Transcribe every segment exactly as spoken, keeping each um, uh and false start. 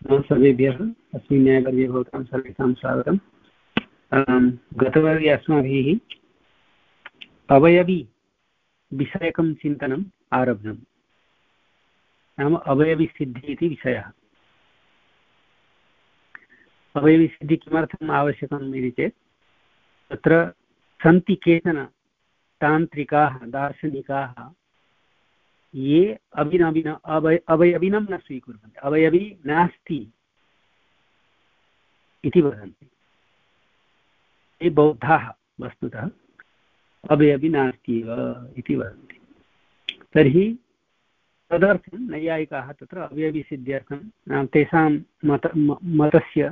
सर्वेभ्यः अस्मिन् न्यायवर्गे भवतां सर्वेषां स्वागतम्। गतवर्गे अस्माभिः अवयवी विषयकं चिन्तनम् आरब्धम्। नाम अवयविसिद्धिः इति विषयः। अवयविसिद्धिः किमर्थम् आवश्यकम् इति चेत् तत्र सन्ति केचन तान्त्रिकाः दार्शनिकाः ये अभिनविन अवय अवयविनं न स्वीकुर्वन्ति, अवयवी नास्ति इति वदन्ति। ये बौद्धाः वस्तुतः अवयवी नास्ति एव इति वदन्ति। तर्हि तदर्थं नैयायिकाः तत्र अवयविसिद्ध्यर्थं नाम तेषां मत मतस्य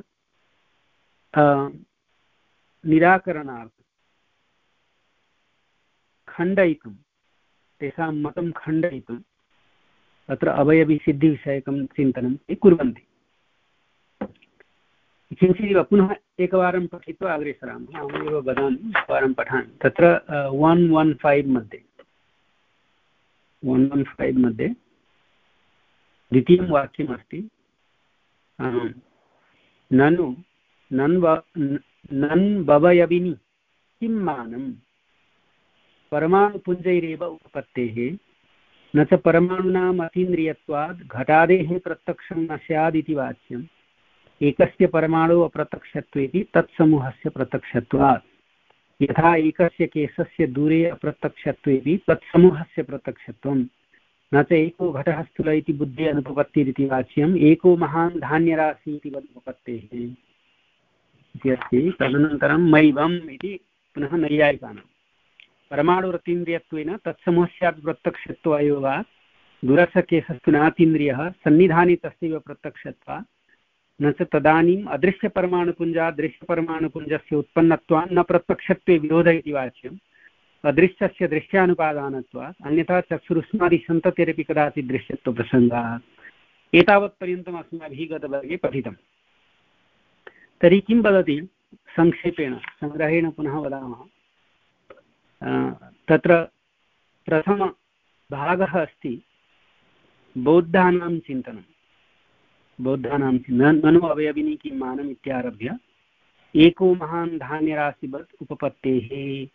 निराकरणार्थं खण्डयितुं तेषां मतं खण्डयितुं तत्र अवयविसिद्धिविषयकं चिन्तनं ते कुर्वन्ति। किञ्चिदिव पुनः एकवारं पठित्वा अग्रे सरामः। अहमेव वदामि, एकवारं पठामि। तत्र वन् वन् फैव् मध्ये वन् वन् फैव् मध्ये द्वितीयं वाक्यमस्ति, ननु नन्व नन्ववयविनि किं मानं परमाणुपुञ्जैरेव उपपत्तेः न च परमाणूनाम् अतीन्द्रियत्वात् घटादेः प्रत्यक्षं न स्याद् इति वाच्यम्। एकस्य परमाणु अप्रत्यक्षत्वेति तत्समूहस्य प्रत्यक्षत्वात् यथा एकस्य केशस्य दूरे अप्रत्यक्षत्वेति तत्समूहस्य प्रत्यक्षत्वं न च एको घटः स्थूल इति बुद्धि अनुपपत्तिरिति वाच्यम्। एको महान् धान्यराशि इति वदुपपत्तेः इति अस्ति। तदनन्तरं मैवम् इति पुनः नैयायिकानां परमाणुरतीन्द्रियत्वेन तत्समूहस्यात् प्रत्यक्षत्वायोगात् दूरस्थकेशस्तु नातीन्द्रियः सन्निधाने तस्यैव प्रत्यक्षत्वात् न च तदानीम् अदृश्यपरमाणुपुञ्जात् दृश्यपरमाणुपुञ्जस्य उत्पन्नत्वान् न प्रत्यक्षत्वे विरोध इति वाच्यम्। अदृश्यस्य दृश्यानुपादानत्वात् अन्यथा चक्षुरुष्मादिसन्ततिरपि कदाचित् दृश्यत्वप्रसङ्गात्। एतावत्पर्यन्तम् अस्माभिः गतवर्गे पठितम्। तर्हि किं वदति संक्षेपेण सङ्ग्रहेण पुनः वदामः। तत्र प्रथमभागः अस्ति बौद्धानां चिन्तनं। बौद्धानां ननु अवयविनी किं मानम् इत्यारभ्य एको महान् धान्यराशिवत् उपपत्तेः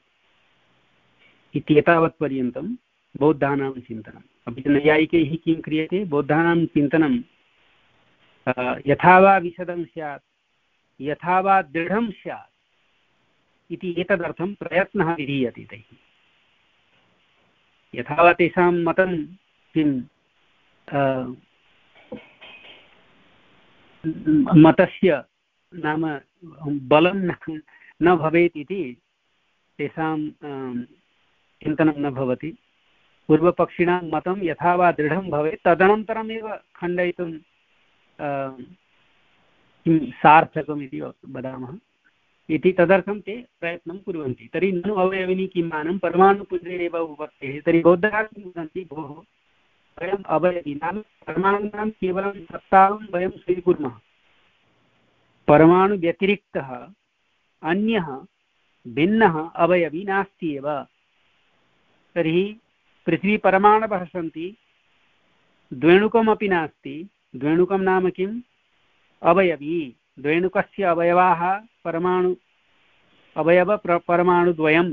इत्येतावत्पर्यन्तं बौद्धानां चिन्तनम्। अपि च नैयायिकैः किं क्रियते, बौद्धानां चिन्तनं यथा वा विशदं स्यात् यथा वा दृढं स्यात् इति एतदर्थं प्रयत्नः विधीयते तैः। यथा वा तेषां मतं किं मतस्य नाम बलं न भवेत् इति तेषां चिन्तनं न भवति। पूर्वपक्षिणां मतं यथा वा दृढं भवेत् तदनन्तरमेव खण्डयितुं किं सार्थकम् इति वदामः इति। तदर्थं ते प्रयत्नं कुर्वन्ति। तर्हि ननु अवयविनी किं मानं परमाणुपुञ्जैरेव उपपत्तेः। तर्हि बौद्धाः किं वदन्ति, भोः वयम् अवयवी नाम परमाणूनां केवलं सत्तां वयं स्वीकुर्मः, परमाणुव्यतिरिक्तः अन्यः भिन्नः अवयवी नास्ति एव। तर्हि पृथ्वीपरमाणवः सन्ति, द्वेणुकमपि नास्ति। द्वेणुकं नाम किम्, अवयवी। द्वेणुकस्य अवयवाः परमाणु अवयव परमाणुद्वयम्,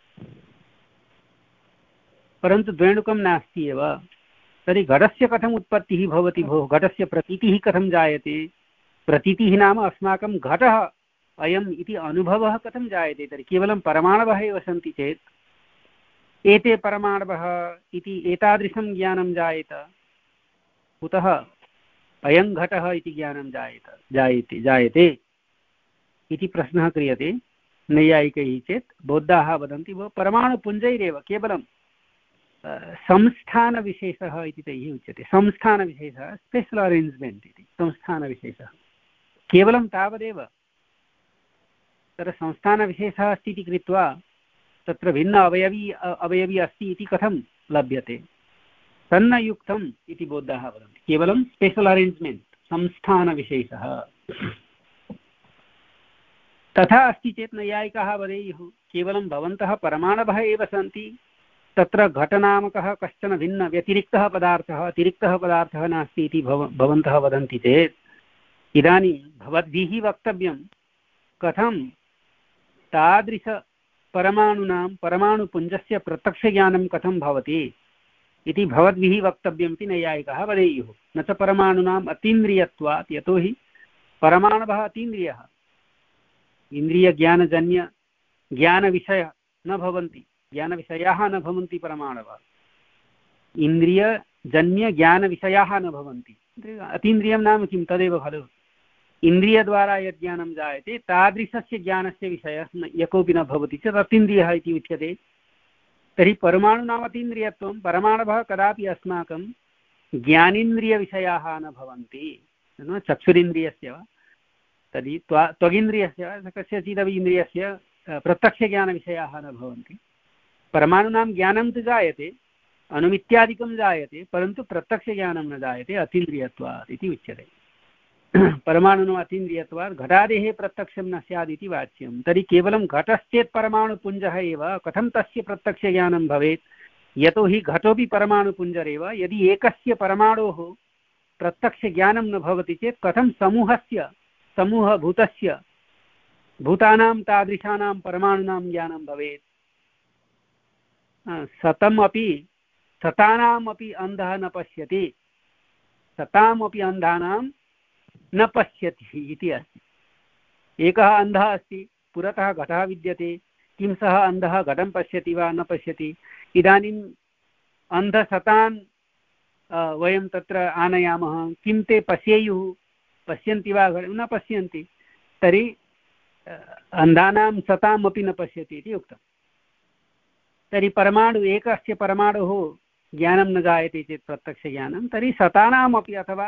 परन्तु द्वेणुकं नास्ति एव। तर्हि घटस्य कथम् उत्पत्तिः भवति भोः, घटस्य प्रतीतिः कथं जायते। प्रतीतिः नाम अस्माकं घटः अयम् इति अनुभवः कथं जायते। तर्हि केवलं परमाणवः एव सन्ति चेत् एते परमाणवः इति एतादृशं ज्ञानं जायेत, कुतः अयं घटः इति ज्ञानं जायेत जायते जायते इति प्रश्नः क्रियते नैयायिकैः चेत् बौद्धाः वदन्ति भो परमाणुपुञ्जैरेव केवलं संस्थानविशेषः इति तैः उच्यते। संस्थानविशेषः स्पेशल् अरेञ्ज्मेण्ट् इति संस्थानविशेषः, केवलं तावदेव। तत्र संस्थानविशेषः अस्ति इति कृत्वा तत्र भिन्न अवयवी अवयवी अस्ति इति कथं लभ्यते, तन्न युक्तम् इति बौद्धाः वदन्ति। केवलं स्पेशल् अरेञ्ज्मेण्ट् संस्थानविशेषः। तथा अस्ति चेत् नैयायिकाः वदेयुः केवलं भवन्तः परमाणवः एव सन्ति, तत्र घटनामकः कश्चन भिन्न व्यतिरिक्तः पदार्थः अतिरिक्तः पदार्थः नास्ति इति भव भवन्तः वदन्ति चेत् इदानीं भवद्भिः वक्तव्यं कथं तादृशपरमाणूनां परमाणुपुञ्जस्य प्रत्यक्षज्ञानं कथं भवति इति भवद्भिः वक्तव्यम् इति नैयायिकाः वदेयुः। न च परमाणूनाम् अतीन्द्रियत्वात्, यतोहि परमाणवः अतीन्द्रियः, इन्द्रियज्ञानजन्य ज्ञानविषयः न भवन्ति, ज्ञानविषयाः न भवन्ति परमाणवः, इन्द्रियजन्यज्ञानविषयाः न भवन्ति। अतीन्द्रियं नाम किं? तदेव खलु इन्द्रियद्वारा यद् ज्ञानं जायते तादृशस्य ज्ञानस्य विषयः यः कोऽपि न भवति चेत् अतीन्द्रियः इति उच्यते। तर्हि परमाणूनाम् अतीन्द्रियत्वं, परमाणवः कदापि अस्माकं ज्ञानेन्द्रियविषयाः न भवन्ति, चक्षुरिन्द्रियस्य वा तर्हि त्वा त्वगिन्द्रियस्य वा कस्यचिदपि इन्द्रियस्य प्रत्यक्षज्ञानविषयाः न भवन्ति। परमाणूनां ज्ञानं तु जायते, अनुमित्यादिकं जायते, परन्तु प्रत्यक्षज्ञानं न जायते अतीन्द्रियत्वात् इति उच्यते। परमाणुनः अतीन्द्रियत्वात् घटादेः प्रत्यक्षं न स्यात् इति वाच्यं। तर्हि केवलं घटश्चेत् परमाणुपुञ्जः एव, कथं तस्य प्रत्यक्षज्ञानं भवेत्? यतोहि घटोपि परमाणुपुञ्जरेव। यदि एकस्य परमाणोः प्रत्यक्षज्ञानं न भवति चेत् कथं समूहस्य, समूहभूतस्य, भूतानां तादृशानां परमाणूनां ज्ञानं भवेत्? सतम् अपि सतानामपि अन्धः न पश्यति, सतामपि अन्धानां न पश्यति इति अस्ति। एकः अन्धः अस्ति, पुरतः घटः विद्यते, किं सः अन्धः घटं पश्यति वा न पश्यति? इदानीम् अन्धसतान् वयं तत्र आनयामः, किं ते पश्येयुः? पश्यन्ति वा? न पश्यन्ति। तर्हि अन्धानां सतामपि न पश्यति इति उक्तं। तर्हि परमाणु, एकस्य परमाणुः ज्ञानं न जायते चेत् प्रत्यक्षज्ञानं, तर्हि सतानामपि अथवा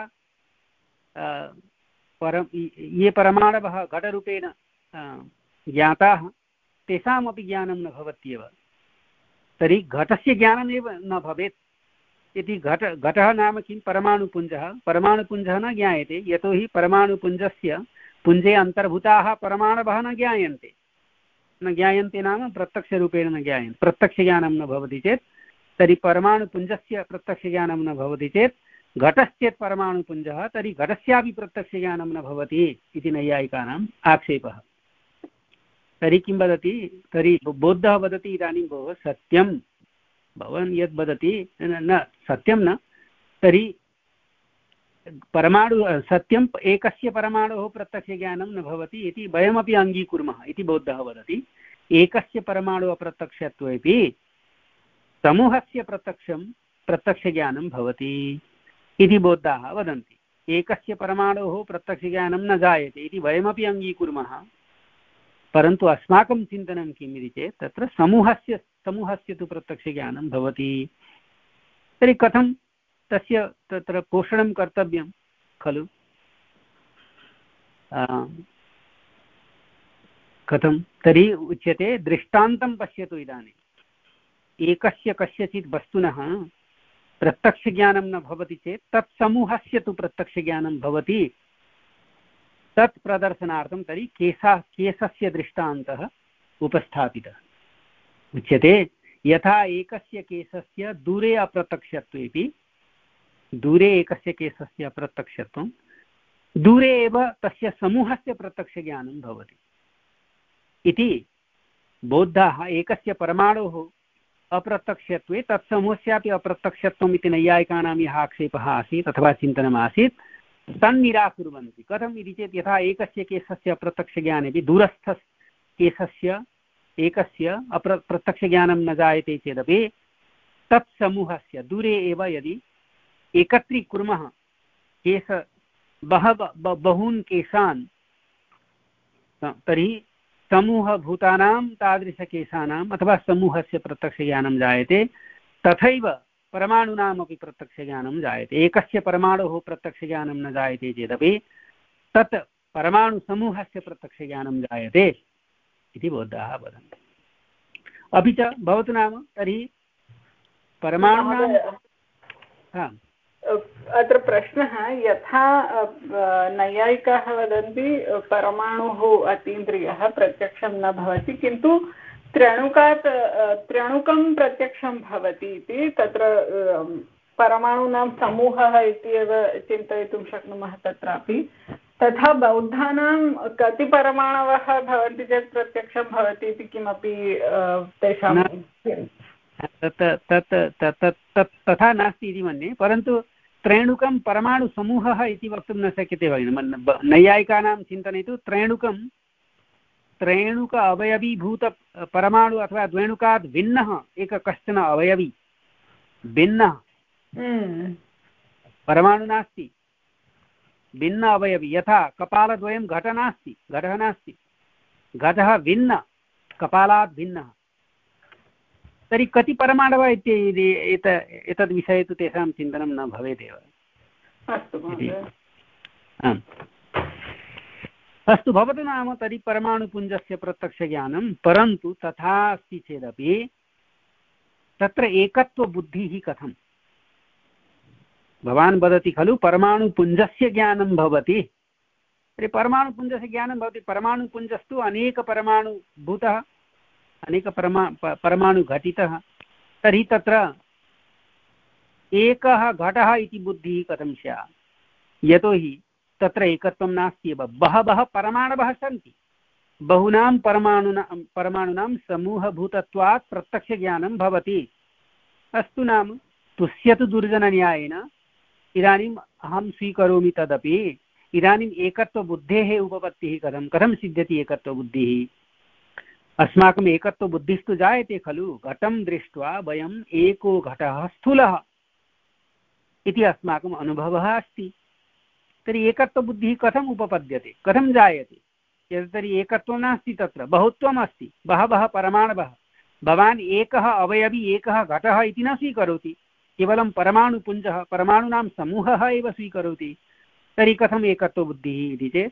परं ये परमाणवः घटरूपेण ज्ञाताः तेषामपि ज्ञानं न भवत्येव। तर्हि घटस्य ज्ञानमेव न भवेत् इति। घट घटः नाम किं? परमाणुपुञ्जः। परमाणुपुञ्जः न ज्ञायते, यतोहि परमाणुपुञ्जस्य पुञ्जे अन्तर्भूताः परमाणवः न ज्ञायन्ते। न ज्ञायन्ते नाम प्रत्यक्षरूपेण न ज्ञायन्ते। प्रत्यक्षज्ञानं न भवति चेत्, तर्हि परमाणुपुञ्जस्य प्रत्यक्षज्ञानं न भवति चेत् घटश्चेत् परमाणुपुञ्जः, तर्हि घटस्यापि प्रत्यक्षज्ञानं न भवति इति नैयायिकानाम् आक्षेपः। तर्हि किं वदति? तर्हि बौद्धः वदति इदानीं भोः सत्यं भवान् यद् वदति न सत्यं न, तर्हि परमाणु सत्यम् एकस्य परमाणोः प्रत्यक्षज्ञानं न भवति इति वयमपि अङ्गीकुर्मः इति बौद्धः वदति। एकस्य परमाणु अप्रत्यक्षत्वेपि समूहस्य प्रत्यक्षं प्रत्यक्षज्ञानं भवति इति बौद्धाः वदन्ति। एकस्य परमाणोः प्रत्यक्षज्ञानं न जायते इति वयमपि अङ्गीकुर्मः, परन्तु अस्माकं चिन्तनं किम् इति चेत् तत्र समूहस्य समूहस्य तु प्रत्यक्षज्ञानं भवति। तर्हि कथं तस्य तत्र पोषणं कर्तव्यं खलु? कथं? तर्हि उच्यते दृष्टान्तं पश्यतु। इदानीम् एकस्य कस्यचित् वस्तुनः प्रत्यक्षज्ञानं न भवति चेत् तत् समूहस्य तु प्रत्यक्षज्ञानं भवति। तत् प्रदर्शनार्थं तर्हि केशा केशस्य दृष्टान्तः उपस्थापितः। उच्यते यथा एकस्य केशस्य दूरे अप्रत्यक्षत्वेपि, दूरे एकस्य केशस्य अप्रत्यक्षत्वं, दूरे एव तस्य समूहस्य प्रत्यक्षज्ञानं भवति इति बौद्धाः एकस्य परमाणोः अप्रत्यक्षत्वे तत्समूहस्यापि अप्रत्यक्षत्वम् इति नैयायिकानां यः आक्षेपः आसीत् अथवा चिन्तनमासीत् तन्निराकुर्वन्ति। कथम् इति चेत् यथा एकस्य केशस्य अप्रत्यक्षज्ञानेपि दूरस्थ केशस्य एकस्य अप्र प्रत्यक्षज्ञानं न जायते चेदपि तत्समूहस्य दूरे एव यदि एकत्रीकुर्मः केश बहव बहून् केशान्, तर्हि समूहभूतानां तादृशकेशानाम् अथवा समूहस्य प्रत्यक्षज्ञानं जायते। तथैव परमाणूनामपि प्रत्यक्षज्ञानं जायते। एकस्य परमाणोः प्रत्यक्षज्ञानं न जायते चेदपि तत् परमाणुसमूहस्य प्रत्यक्षज्ञानं जायते इति बौद्धाः वदन्ति। अपि च भवतु नाम तर्हि परमाणूनां अत्र प्रश्नः, यथा नैयायिकाः वदन्ति परमाणुः अतीन्द्रियः प्रत्यक्षं न भवति, किन्तु त्र्यणुकात् त्र्यणुकं प्रत्यक्षं भवति इति, तत्र परमाणूनां समूहः इत्येव चिन्तयितुं शक्नुमः तत्रापि। तथा बौद्धानां कति परमाणवः भवन्ति चेत् प्रत्यक्षं भवति इति किमपि तेषां तथा नास्ति इति मन्ये, परन्तु त्रेणुकं परमाणुसमूहः इति वक्तुं न शक्यते भगिनि। नैयायिकानां चिन्तने तु त्रेणुकं त्रेणुक अवयवीभूत परमाणु अथवा द्वेणुकात् भिन्नः एक कश्चन अवयवी भिन्नः परमाणु नास्ति, भिन्न अवयवी। यथा कपालद्वयं घटः नास्ति, घटः नास्ति, घटः भिन्न कपालात् भिन्नः। तर्हि कति परमाणवः इति एतद् विषये तु तेषां चिन्तनं न भवेदेव। आम् अस्तु, भवतु नाम तर्हि परमाणुपुञ्जस्य प्रत्यक्षज्ञानं, परन्तु तथा अस्ति चेदपि तत्र एकत्वबुद्धिः कथं? भवान् वदति खलु परमाणुपुञ्जस्य ज्ञानं भवति, तर्हि परमाणुपुञ्जस्य ज्ञानं भवति, परमाणुपुञ्जस्तु अनेकपरमाणुभूतः अनेकपरमा परमाणुघटितः, तर्हि तत्र एकः घटः इति बुद्धिः कथं स्यात्? यतोहि तत्र एकत्वं नास्ति एव, बहवः परमाणवः सन्ति, बहूनां परमाणूनां परमाणूनां समूहभूतत्वात् प्रत्यक्षज्ञानं भवति। अस्तु नाम तुस्य तु दुर्जनन्यायेन इदानीम् अहं स्वीकरोमि तदपि, इदानीम् एकत्वबुद्धेः उपपत्तिः कथं कथं सिद्ध्यति एकत्वबुद्धिः? अस्माकम् एकत्वबुद्धिस्तु जायते खलु, घटं दृष्ट्वा वयम् एको घटः स्थूलः इति अस्माकम् अनुभवः अस्ति। तर्हि एकत्वबुद्धिः कथम् उपपद्यते, कथं जायते? यत् तर्हि एकत्वं नास्ति, तत्र बहुत्वम् अस्ति, बहवः परमाणवः। भवान् एकः अवयवी एकः घटः इति न स्वीकरोति, केवलं परमाणुपुञ्जः परमाणूनां समूहः एव स्वीकरोति। तर्हि कथम् एकत्वबुद्धिः इति चेत्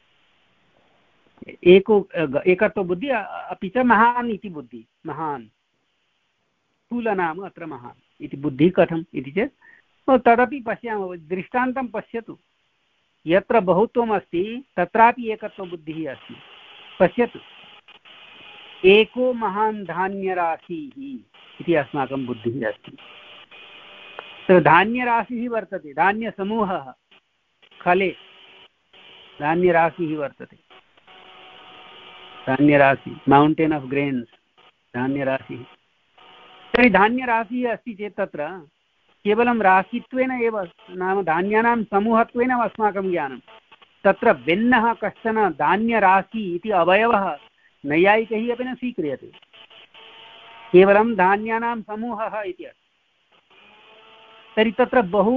एको एकत्वबुद्धिः अपि च महान् इति बुद्धिः, महान् स्थूल नाम अत्र महान् इति बुद्धिः कथम् इति चेत् तदपि पश्यामः। दृष्टान्तं पश्यतु, यत्र बहुत्वम् अस्ति तत्रापि एकत्वबुद्धिः अस्ति। पश्यतु, एको महान् धान्यराशिः इति अस्माकं बुद्धिः अस्ति। तत्र धान्यराशिः वर्तते, धान्यसमूहः, खले धान्यराशिः वर्तते, धान्यराशि, माउण्टेन् आफ् ग्रेन्स्, धान्यराशिः। तर्हि धान्यराशिः अस्ति चेत् तत्र केवलं राशित्वेन एव, नाम धान्यानां समूहत्वेन अस्माकं ज्ञानं, तत्र भिन्नः कश्चन धान्यराशि इति अवयवः नैयायिकैः अपि न स्वीक्रियते, केवलं धान्यानां समूहः इति अस्ति। तर्हि तत्र बहु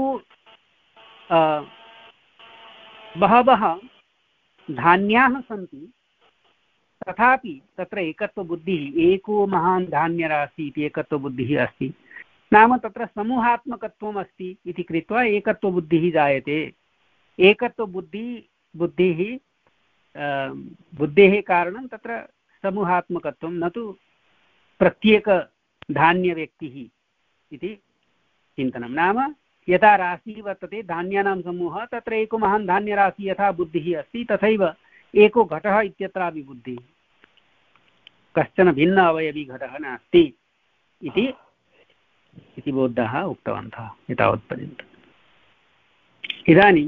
बहवः धान्याः सन्ति, तथापि तत्र एकत्वबुद्धिः, एको महान् धान्यराशि इति एकत्वबुद्धिः अस्ति। नाम तत्र समूहात्मकत्वम् अस्ति इति कृत्वा एकत्वबुद्धिः जायते। एकत्वबुद्धिः बुद्धिः बुद्धेः कारणं तत्र समूहात्मकत्वं, न तु प्रत्येकधान्यव्यक्तिः इति चिन्तनं। नाम यथा राशिः वर्तते धान्यानां समूहः, तत्र एको महान् धान्यराशिः यथा बुद्धिः अस्ति, तथैव एको घटः इत्यत्रापि बुद्धिः, कश्चन भिन्न अवयवी घटः नास्ति इति इति बोद्धः उक्तवन्तः एतावत्पर्यन्तम्। इदानीं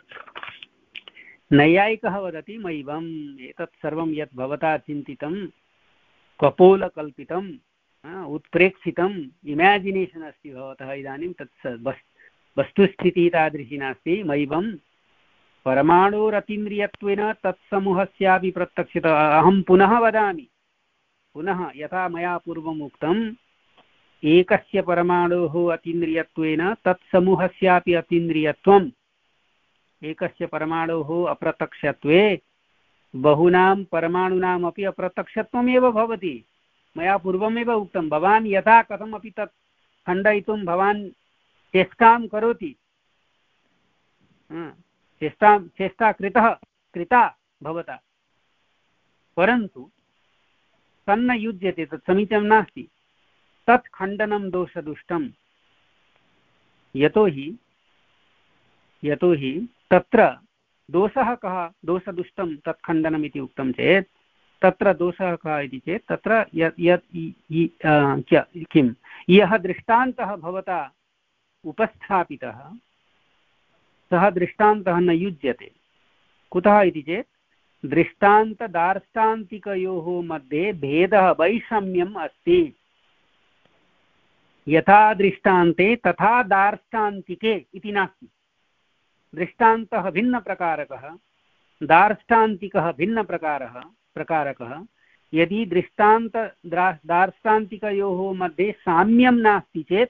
नैयायिकः वदति मयिवम् एतत् सर्वं यत् भवता चिन्तितं कपोलकल्पितं उत्प्रेक्षितम् इमेजिनेशन् अस्ति भवतः, इदानीं तत् वस्तुस्थितिः तादृशी नास्ति। मयिवं परमाणोरतीन्द्रियत्वेन तत्समूहस्यापि प्रत्यक्षतः, अहं पुनः वदामि, पुनः यथा मया पूर्वम् उक्तम्, एकस्य परमाणोः अतीन्द्रियत्वेन तत्समूहस्यापि अतीन्द्रियत्वम्, एकस्य परमाणोः अप्रत्यक्षत्वे बहूनां परमाणूनामपि अप्रत्यक्षत्वमेव भवति। मया पूर्वमेव उक्तं, भवान् यथा कथमपि तत् खण्डयितुं भवान् चेष्टां करोति, चेष्टां चेष्टा कृतः कृता भवता, परन्तु तन्न युज्यते, तत् समीचीनं नास्ति, तत् खण्डनं दोषदुष्टं। यतोहि यतोहि तत्र दोषः कः, दोषदुष्टं तत् खण्डनम् इति उक्तं चेत् तत्र दोषः कः इति चेत् तत्र यत् किं यः दृष्टान्तः भवता उपस्थापितः सः दृष्टान्तः न युज्यते। कुतः इति चेत् दृष्टान्तदार्ष्टान्तिकयोः मध्ये भेदः वैषम्यम् अस्ति। यथा दृष्टान्ते तथा दार्ष्टान्तिके इति नास्ति। दृष्टान्तः भिन्नप्रकारकः, दार्ष्टान्तिकः भिन्नप्रकारः प्रकारकः। यदि दृष्टान्त दार्ष्टान्तिकयोः मध्ये साम्यं नास्ति चेत्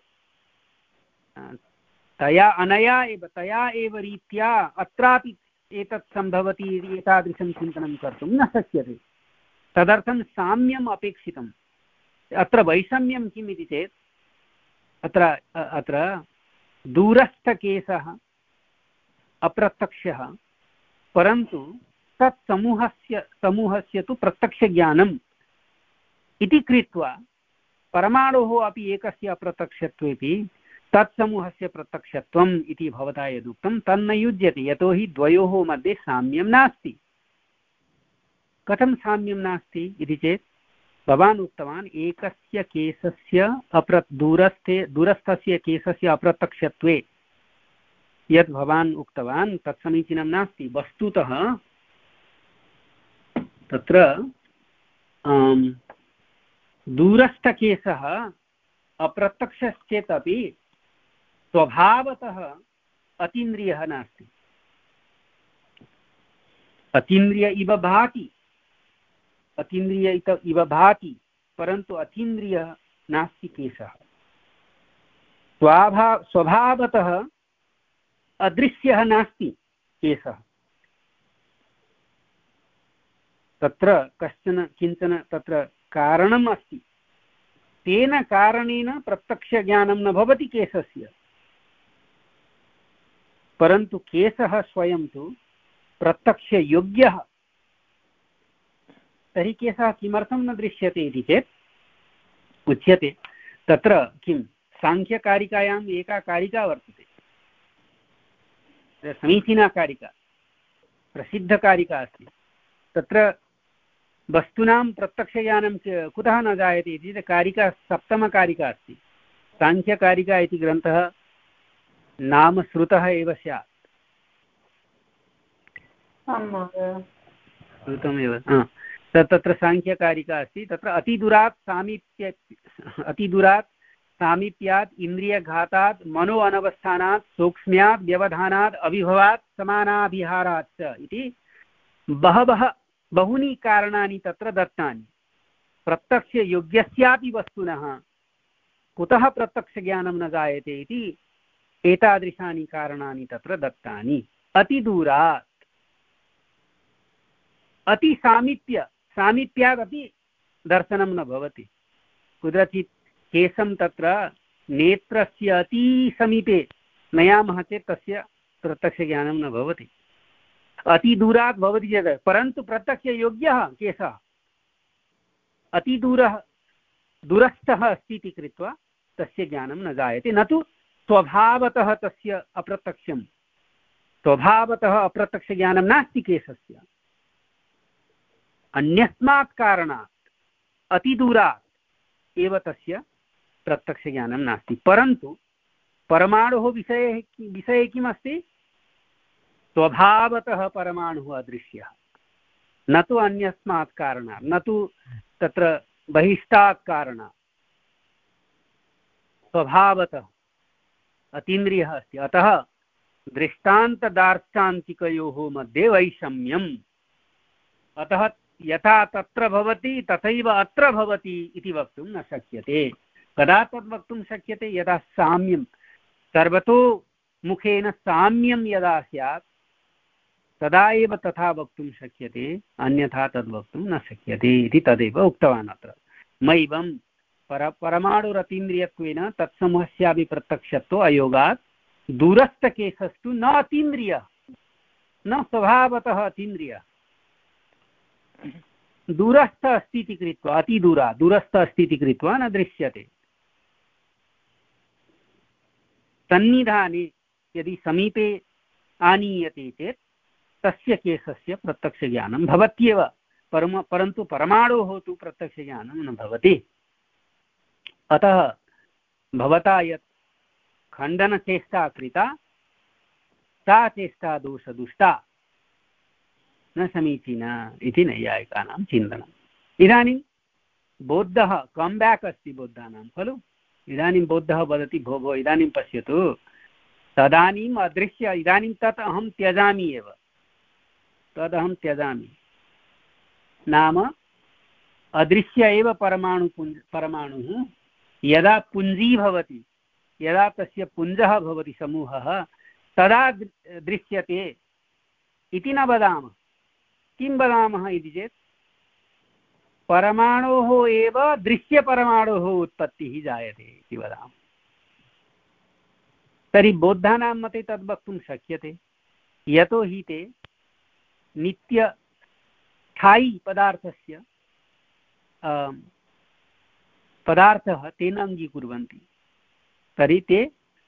तया अनया एव तया एव रीत्या अत्रापि एतत् सम्भवति इति एतादृशं चिन्तनं कर्तुं न शक्यते। तदर्थं साम्यम् अपेक्षितम्। अत्र वैषम्यं किम् इति चेत् अत्र अत्र दूरस्थकेशः अप्रत्यक्षः, परन्तु तत् समूहस्य समूहस्य तु प्रत्यक्षज्ञानम् इति कृत्वा परमाणोः अपि एकस्य अप्रत्यक्षत्वेपि तत्समूहस्य प्रत्यक्षत्वम् इति भवता यदुक्तं तन्न युज्यते, यतोहि द्वयोः मध्ये साम्यं नास्ति। कथं साम्यं नास्ति इति चेत् भवान् उक्तवान् एकस्य केशस्य अप्र दूरस्थे दूरस्थस्य केशस्य अप्रत्यक्षत्वे यद् भवान् उक्तवान् तत् समीचीनं नास्ति। वस्तुतः तत्र दूरस्थकेशः अप्रत्यक्षश्चेदपि स्वभावतः अतीन्द्रियः नास्ति। अतीन्द्रिय इव भाति अतीन्द्रिय इव भाति परन्तु अतीन्द्रियः नास्ति केशः। स्वाभाव स्वभावतः अदृश्यः नास्ति केशः। तत्र कश्चन किञ्चन तत्र कारणम् अस्ति। तेन कारणेन प्रत्यक्षज्ञानं न भवति केशस्य, परन्तु केशः स्वयं तु प्रत्यक्षयोग्यः। तर्हि केशः किमर्थं न दृश्यते इति चेत् उच्यते तत्र किं साङ्ख्यकारिकायाम् एका कारिका वर्तते, समीचीना कारिका, प्रसिद्धकारिका अस्ति। तत्र वस्तूनां प्रत्यक्षज्ञानं कुतः न जायते इति कारिका सप्तमकारिका अस्ति। साङ्ख्यकारिका इति ग्रन्थः नाम श्रुतः एव स्यात्। श्रुतमेव तत्र साङ्ख्यकारिका अस्ति। तत्र अतिदूरात् सामीप्य अतिदूरात् सामीप्यात् इन्द्रियघातात् मनो अनवस्थानात् सूक्ष्म्यात् व्यवधानात् अविभवात् समानाभिहारात् च इति बहवः बहूनि कारणानि तत्र दत्तानि। प्रत्यक्षयोग्यस्यापि वस्तुनः कुतः प्रत्यक्षज्ञानं न जायते इति एतादृशानि कारणानि तत्र दत्तानि। अतिदूरात् अतिसामीप्य सामीप्यादपि दर्शनं न भवति। कुत्रचित् केशं तत्र नेत्रस्य अतिसमीपे नयामः चेत् तस्य प्रत्यक्षज्ञानं न भवति। अतिदूरात् भवति चेत् परन्तु प्रत्यक्षयोग्यः केशः अतिदूरः दूरस्थः अस्ति इति कृत्वा तस्य ज्ञानं न जायते, न तु स्वभावतः तस्य अप्रत्यक्षं। स्वभावतः अप्रत्यक्षज्ञानं नास्ति केशस्य, अन्यस्मात् कारणात् अतिदूरात् एव तस्य प्रत्यक्षज्ञानं नास्ति। परन्तु परमाणुः विषये विषये किमस्ति? स्वभावतः परमाणुः अदृश्यः, न तु अन्यस्मात् कारणात्, न तु तत्र बहिष्टात् कारणात्। स्वभावतः अतीन्द्रियः अस्ति। अतः दृष्टान्तदार्ष्टान्तिकयोः मध्ये वैषम्यम्। अतः यथा तत्र भवति तथैव अत्र भवति इति वक्तुं न शक्यते। कदा तद् वक्तुं शक्यते? यदा साम्यं सर्वतो मुखेन साम्यं यदा स्यात् तदा एव तथा वक्तुं शक्यते, अन्यथा तद् वक्तुं न शक्यते इति तदेव उक्तवान् अत्र। मैवं पर परमाणुरतीन्द्रियत्वेन तत्समूहस्यापि प्रत्यक्षत्व अयोगात् दूरस्थकेशस्तु न अतीन्द्रियः, न स्वभावतः अतीन्द्रियः। दूरस्थ अस्ति इति कृत्वा अतिदूरा दूरस्थ अस्ति इति कृत्वा न दृश्यते। सन्निधाने यदि समीपे आनीयते चेत् तस्य केशस्य प्रत्यक्षज्ञानं भवत्येव, परम परन्तु परमाणोः तु प्रत्यक्षज्ञानं न भवति। अतः भवता यत् खण्डनचेष्टा कृता सा चेष्टा दोषदुष्टा। न समीचीना इति नैयायिकानां चिन्तनम्। इदानीं बौद्धः कम् बेक् अस्ति बौद्धानां खलु। इदानीं बौद्धः वदति भो भो इदानीं पश्यतु, तदानीम् अदृश्य, इदानीं तत् अहं त्यजामि एव, तदहं त्यजामि, नाम अदृश्य एव परमाणु पुञ्ज परमाणुः यदा पुञ्जी भवति, यदा तस्य पुञ्जः भवति समूहः, तदा दृश्यते इति न वदामः। किं वदामः इति चेत् परमाणोः एव दृश्यपरमाणोः उत्पत्तिः जायते इति वदामः। तर्हि बौद्धानां मते तद् वक्तुं शक्यते, यतोहि ते नित्यस्थायी पदार्थस्य पदार्थः तेन अङ्गीकुर्वन्ति। तर्हि ते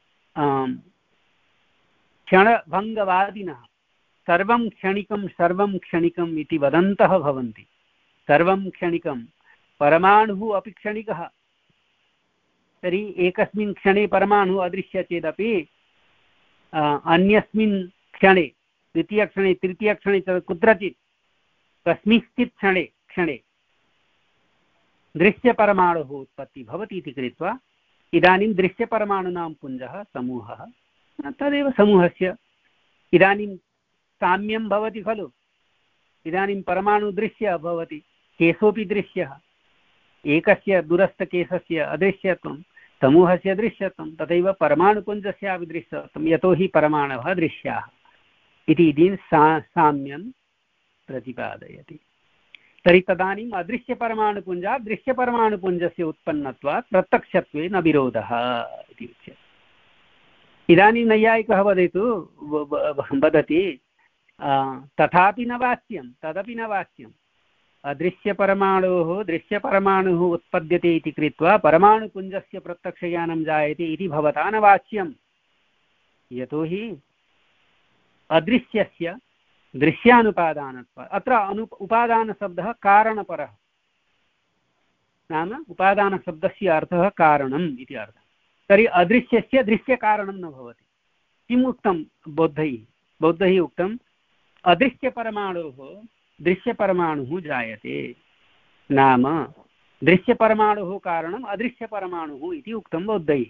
क्षणभङ्गवादिनः सर्वं क्षणिकं सर्वं क्षणिकम् इति वदन्तः भवन्ति। सर्वं क्षणिकं, परमाणुः अपि क्षणिकः। तर्हि एकस्मिन् क्षणे परमाणुः अदृश्य चेदपि अन्यस्मिन् क्षणे, द्वितीयक्षणे, तृतीयक्षणे च कुत्रचित् कस्मिंश्चित् क्षणे क्षणे दृश्यपरमाणुः उत्पत्तिः भवति इति कृत्वा इदानीं दृश्यपरमाणूनां पुञ्जः समूहः, तदेव समूहस्य इदानीं साम्यं भवति खलु। इदानीं परमाणु दृश्यः भवति, केशोऽपि दृश्यः, एकस्य दूरस्थकेशस्य अदृश्यत्वं, समूहस्य दृश्यत्वं, तथैव परमाणुपुञ्जस्यापि दृश्यत्वं, यतोहि परमाणवः दृश्याः इति इदं सा साम्यं प्रतिपादयति। तर्हि तदानीम् अदृश्यपरमाणुपुञ्जात् दृश्यपरमाणुपुञ्जस्य उत्पन्नत्वात् प्रत्यक्षत्वे न विरोधः इति उच्यते। इदानीं नैयायिकः वदतु वदति तथापि न वाच्यं, तदपि न वाच्यम्, अदृश्यपरमाणोः दृश्यपरमाणुः उत्पद्यते इति कृत्वा परमाणुपुञ्जस्य प्रत्यक्षज्ञानं जायते इति भवता न वाच्यं, यतोहि अदृश्यस्य दृश्यानुपादानत्वात्। अत्र अनु उपादानशब्दः कारणपरः, नाम उपादानशब्दस्य अर्थः कारणम् इति अर्थः। तर्हि अदृश्यस्य दृश्यकारणं न भवति। किम् उक्तं बौद्धैः? बौद्धैः उक्तम् अदृश्यपरमाणोः दृश्यपरमाणुः जायते, नाम दृश्यपरमाणुः कारणम् अदृश्यपरमाणुः इति उक्तं बौद्धैः।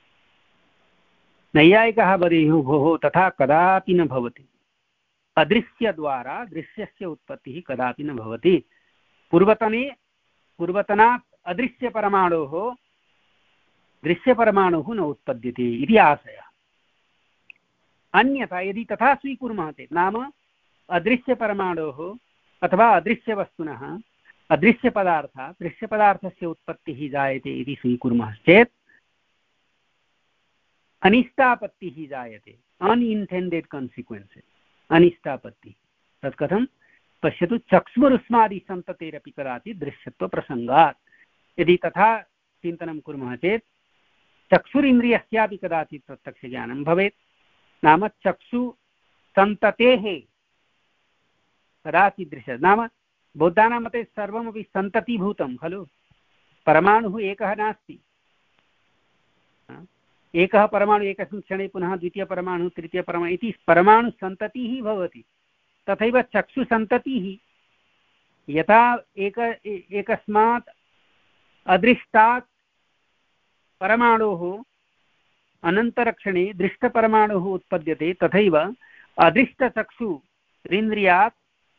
नैयायिकः वदेयुः भोः तथा कदापि न भवति, अदृश्यद्वारा दृश्यस्य उत्पत्तिः कदापि न भवति। पूर्वतने पूर्वतनात् अदृश्यपरमाणोः दृश्यपरमाणुः न उत्पद्यते इति आशयः। अन्यथा यदि तथा स्वीकुर्मः चेत्, नाम अदृश्यपरमाणोः अथवा अदृश्यवस्तुनः अदृश्यपदार्थात् दृश्यपदार्थस्य उत्पत्तिः जायते इति स्वीकुर्मः चेत् अनिष्टापत्तिः जायते, अनइण्टेण्डेड् कान्सिक्वेन्सेस्, अनिष्टापत्तिः। तत् कथं? पश्यतु, चक्षुरुष्मादिसन्ततेरपि कदाचित् दृश्यत्वप्रसङ्गात्। यदि तथा चिन्तनं कुर्मः चेत् चक्षुरिन्द्रियस्यापि कदाचित् प्रत्यक्षज्ञानं भवेत्, नाम चक्षुसन्ततेः कदाचित् दृश्यते। नाम बौद्धानां मते सर्वमपि सन्ततिभूतं खलु, परमाणुः एकः नास्ति। एकः परमाणु एकस्मिन् क्षणे पुनः द्वितीयपरमाणुः तृतीयपरमाणुः इति परमाणुसन्ततिः भवति। तथैव चक्षुसन्ततिः, यथा एक एकस्मात् अदृष्टात् परमाणोः अनन्तरक्षणे दृष्टपरमाणुः उत्पद्यते, तथैव अदृष्टचक्षुरिन्द्रियात्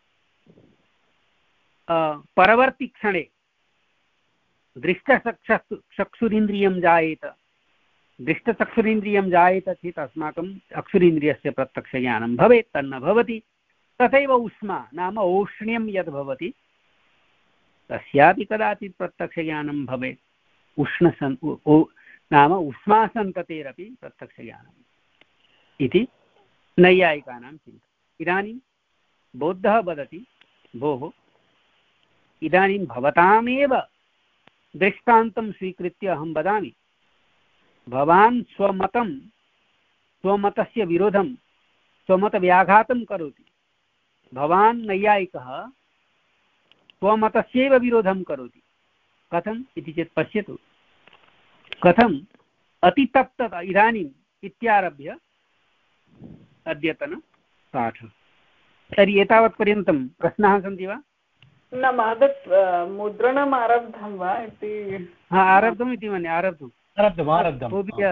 परवर्तिक्षणे दृष्टचक्षु चक्षुरिन्द्रियं जायेत। दृष्टचक्षुरिन्द्रियं जायेत चेत् अस्माकं चक्षुरिन्द्रियस्य प्रत्यक्षज्ञानं भवेत्, तन्न भवति। तथैव उष्मा नाम औष्ण्यं यद् भवति तस्यापि कदाचित् प्रत्यक्षज्ञानं भवेत्। उष्णसन् नाम उष्मासन्ततेरपि प्रत्यक्षज्ञानम् इति नैयायिकानां चिन्तनम्। इदानीं बौद्धः वदति भोः इदानीं भवतामेव दृष्टान्तं स्वीकृत्य अहं वदामि, भवान् स्वमतं स्वमतस्य विरोधं स्वमतव्याघातं करोति। भवान् नैयायिकः स्वमतस्यैव विरोधं करोति। कथम् इति चेत् पश्यतु कथम् अतितप्तता इदानीम् इत्यारभ्य अद्यतन पाठः। तर्हि एतावत्पर्यन्तं प्रश्नाः सन्ति वा? न महोदय मुद्रणम् आरब्धं वा इति। हा आरब्धम् इति मन्ये आरब्धम् आरब्धम् आरब्धम् कोऽपि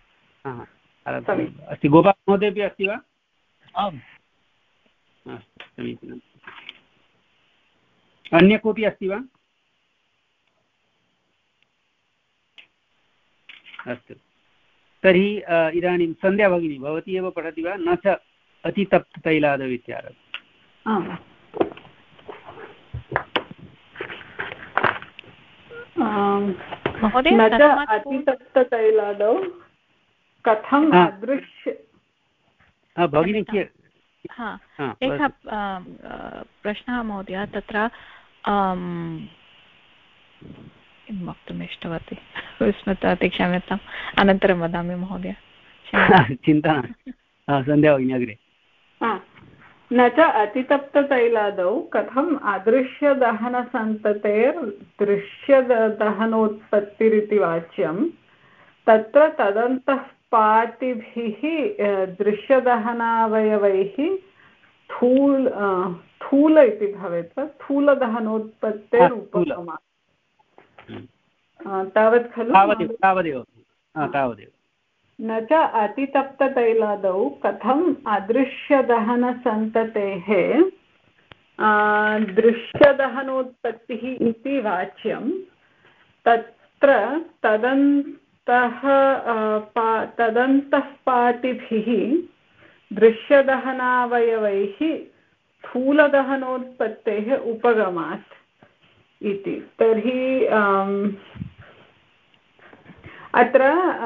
अस्ति गोपाल महोदयपि अस्ति वा? आम् अस्तु समीचीनम्। अन्य कोऽपि अस्ति वा? अस्तु तर्हि इदानीं सन्ध्या भगिनी भवती एव पठति वा? न च अतितप्ततैलादौ इत्यारभ्य। न च अतितप्ततैलादौ कथम् अदृश्य भगिनी एकः प्रश्नः महोदय तत्र किं वक्तुम् इष्टवती विस्मृतवती क्षम्यताम् अनन्तरं वदामि महोदय चिन्ता सन्ध्या भगिनी अग्रे। न च अतितप्ततैलादौ कथम् अदृश्यदहनसन्ततेर्दृश्यदहनोत्पत्तिरिति वाच्यं तत्र तदन्तः पातिभिः दृश्यदहनावयवैः स्थूल स्थूल इति भवेत् वा स्थूलदहनोत्पत्तेरुपगमः तावत् खलु? तावदेव तावदेव। न च अतितप्ततैलादौ कथम् अदृश्यदहनसन्ततेः दृश्यदहनोत्पत्तिः इति वाच्यं तत्र तदन्तः तदन्तः पातिभिः दृश्यदहनावयवैः स्थूलदहनोत्पत्तेः उपगमात् इति। तर्हि अत्र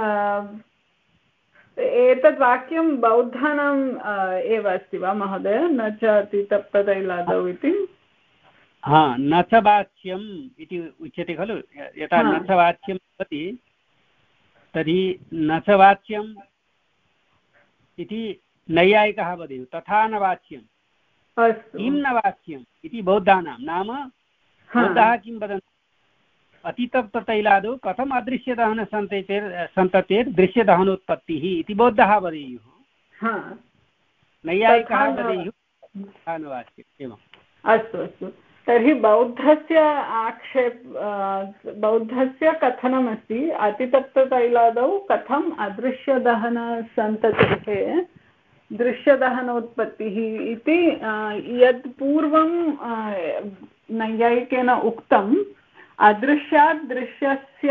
एतद् वाक्यं बौद्धानाम् एव अस्ति वा महोदय? न च अतितप्ततैलादौ इति। हा न च वाच्यम् इति उच्यते खलु। यथा न च वाच्यं भवति तर्हि न च वाच्यम् इति नैयायिकः वदेयुः तथा न वाच्यं किं न वाच्यम् इति बौद्धानां नाम बौद्धाः किं वदन्ति अतितप्ततैलादौ कथम् अदृश्यदहनसन्ततेर् सन्ततेर्दृश्यदहनोत्पत्तिः इति बौद्धः वदेयुः नैयायिकः वदेयुः तथा न वाच्यम् एवम्। अस्तु अस्तु तर्हि बौद्धस्य आक्षेप बौद्धस्य कथनमस्ति अतितप्ततैलादौ कथम् अदृश्यदहनसन्ततेः दृश्यदहनोत्पत्तिः इति यत् पूर्वं नैयायिकेन उक्तम् अदृश्यात् दृश्यस्य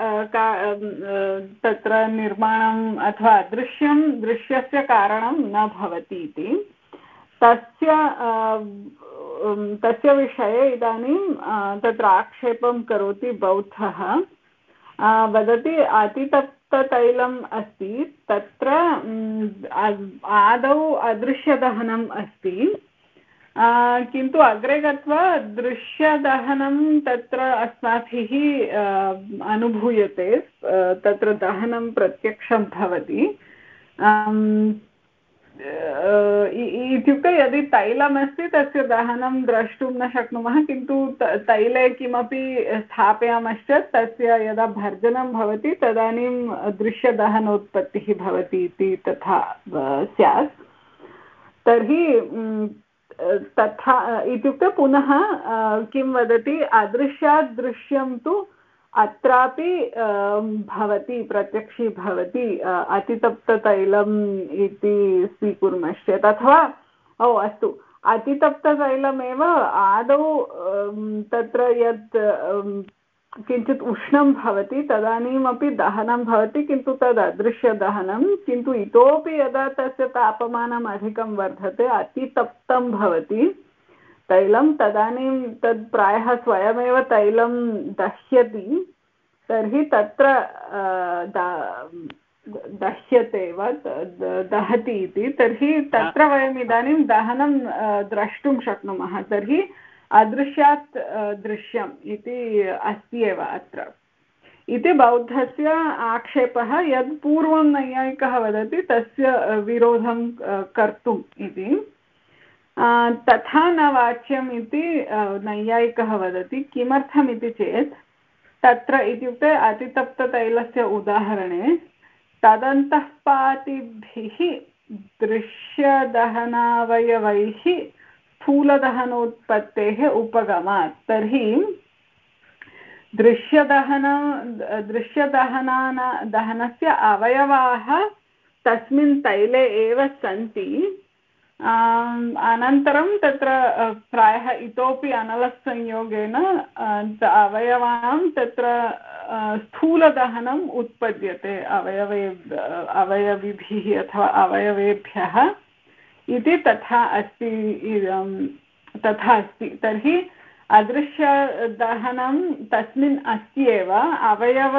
तत्र निर्माणम् अथवा अदृश्यं दृश्यस्य कारणं न भवति इति तस्य तस्य विषये इदानीं तत्र आक्षेपं करोति बौद्धः वदति अतितप्ततैलम् अस्ति तत्र आदौ अदृश्यदहनम् अस्ति किन्तु अग्रे गत्वा दृश्यदहनं तत्र अस्माभिः अनुभूयते तत्र दहनं प्रत्यक्षं भवति इत्युक्ते यदि तैलमस्ति तस्य दहनं द्रष्टुं न शक्नुमः किन्तु तैले किमपि स्थापयामश्चेत् तस्य यदा भर्जनं भवति तदानीं दृश्यदहनोत्पत्तिः भवति इति तथा स्यात्। तर्हि तथा इत्युक्ते पुनः किं वदति अदृश्यात् दृश्यं तु अत्रापि भवति प्रत्यक्षी भवति अतितप्ततैलम् इति स्वीकुर्मश्चेत् अथवा ओ अस्तु अतितप्ततैलमेव आदौ तत्र यत् किञ्चित् उष्णं भवति तदानीमपि दहनं भवति किन्तु तद् अदृश्यदहनं किन्तु इतोपि यदा तस्य तापमानम् अधिकं वर्धते अतितप्तं भवति तैलं तदानीं तद् प्रायः स्वयमेव तैलं दह्यति तर्हि तत्र दह्यते वा दहति इति तर्हि तत्र वयम् इदानीं दहनं द्रष्टुं शक्नुमः तर्हि अदृश्यात् दृश्यम् इति अस्ति एव अत्र इति बौद्धस्य आक्षेपः यद् पूर्वं नैयायिकः वदति तस्य विरोधं कर्तुम् इति तथा न वाच्यम् इति नैयायिकः वदति किमर्थमिति चेत् तत्र इत्युक्ते अतितप्ततैलस्य उदाहरणे तदन्तःपातिभिः दृश्यदहनावयवैः स्थूलदहनोत्पत्तेः उपगमात्। तर्हि दृश्यदहन दृश्यदहनान दहनस्य अवयवाः तस्मिन् तैले एव सन्ति। अनन्तरं तत्र प्रायः इतोपि अनलसंयोगेन अवयवानां तत्र स्थूलदहनम् उत्पद्यते अवयवे अवयविभिः अथवा अवयवेभ्यः इति तथा अस्ति तथा अस्ति। तर्हि अदृश्यदहनं तस्मिन् अस्ति एव, अवयव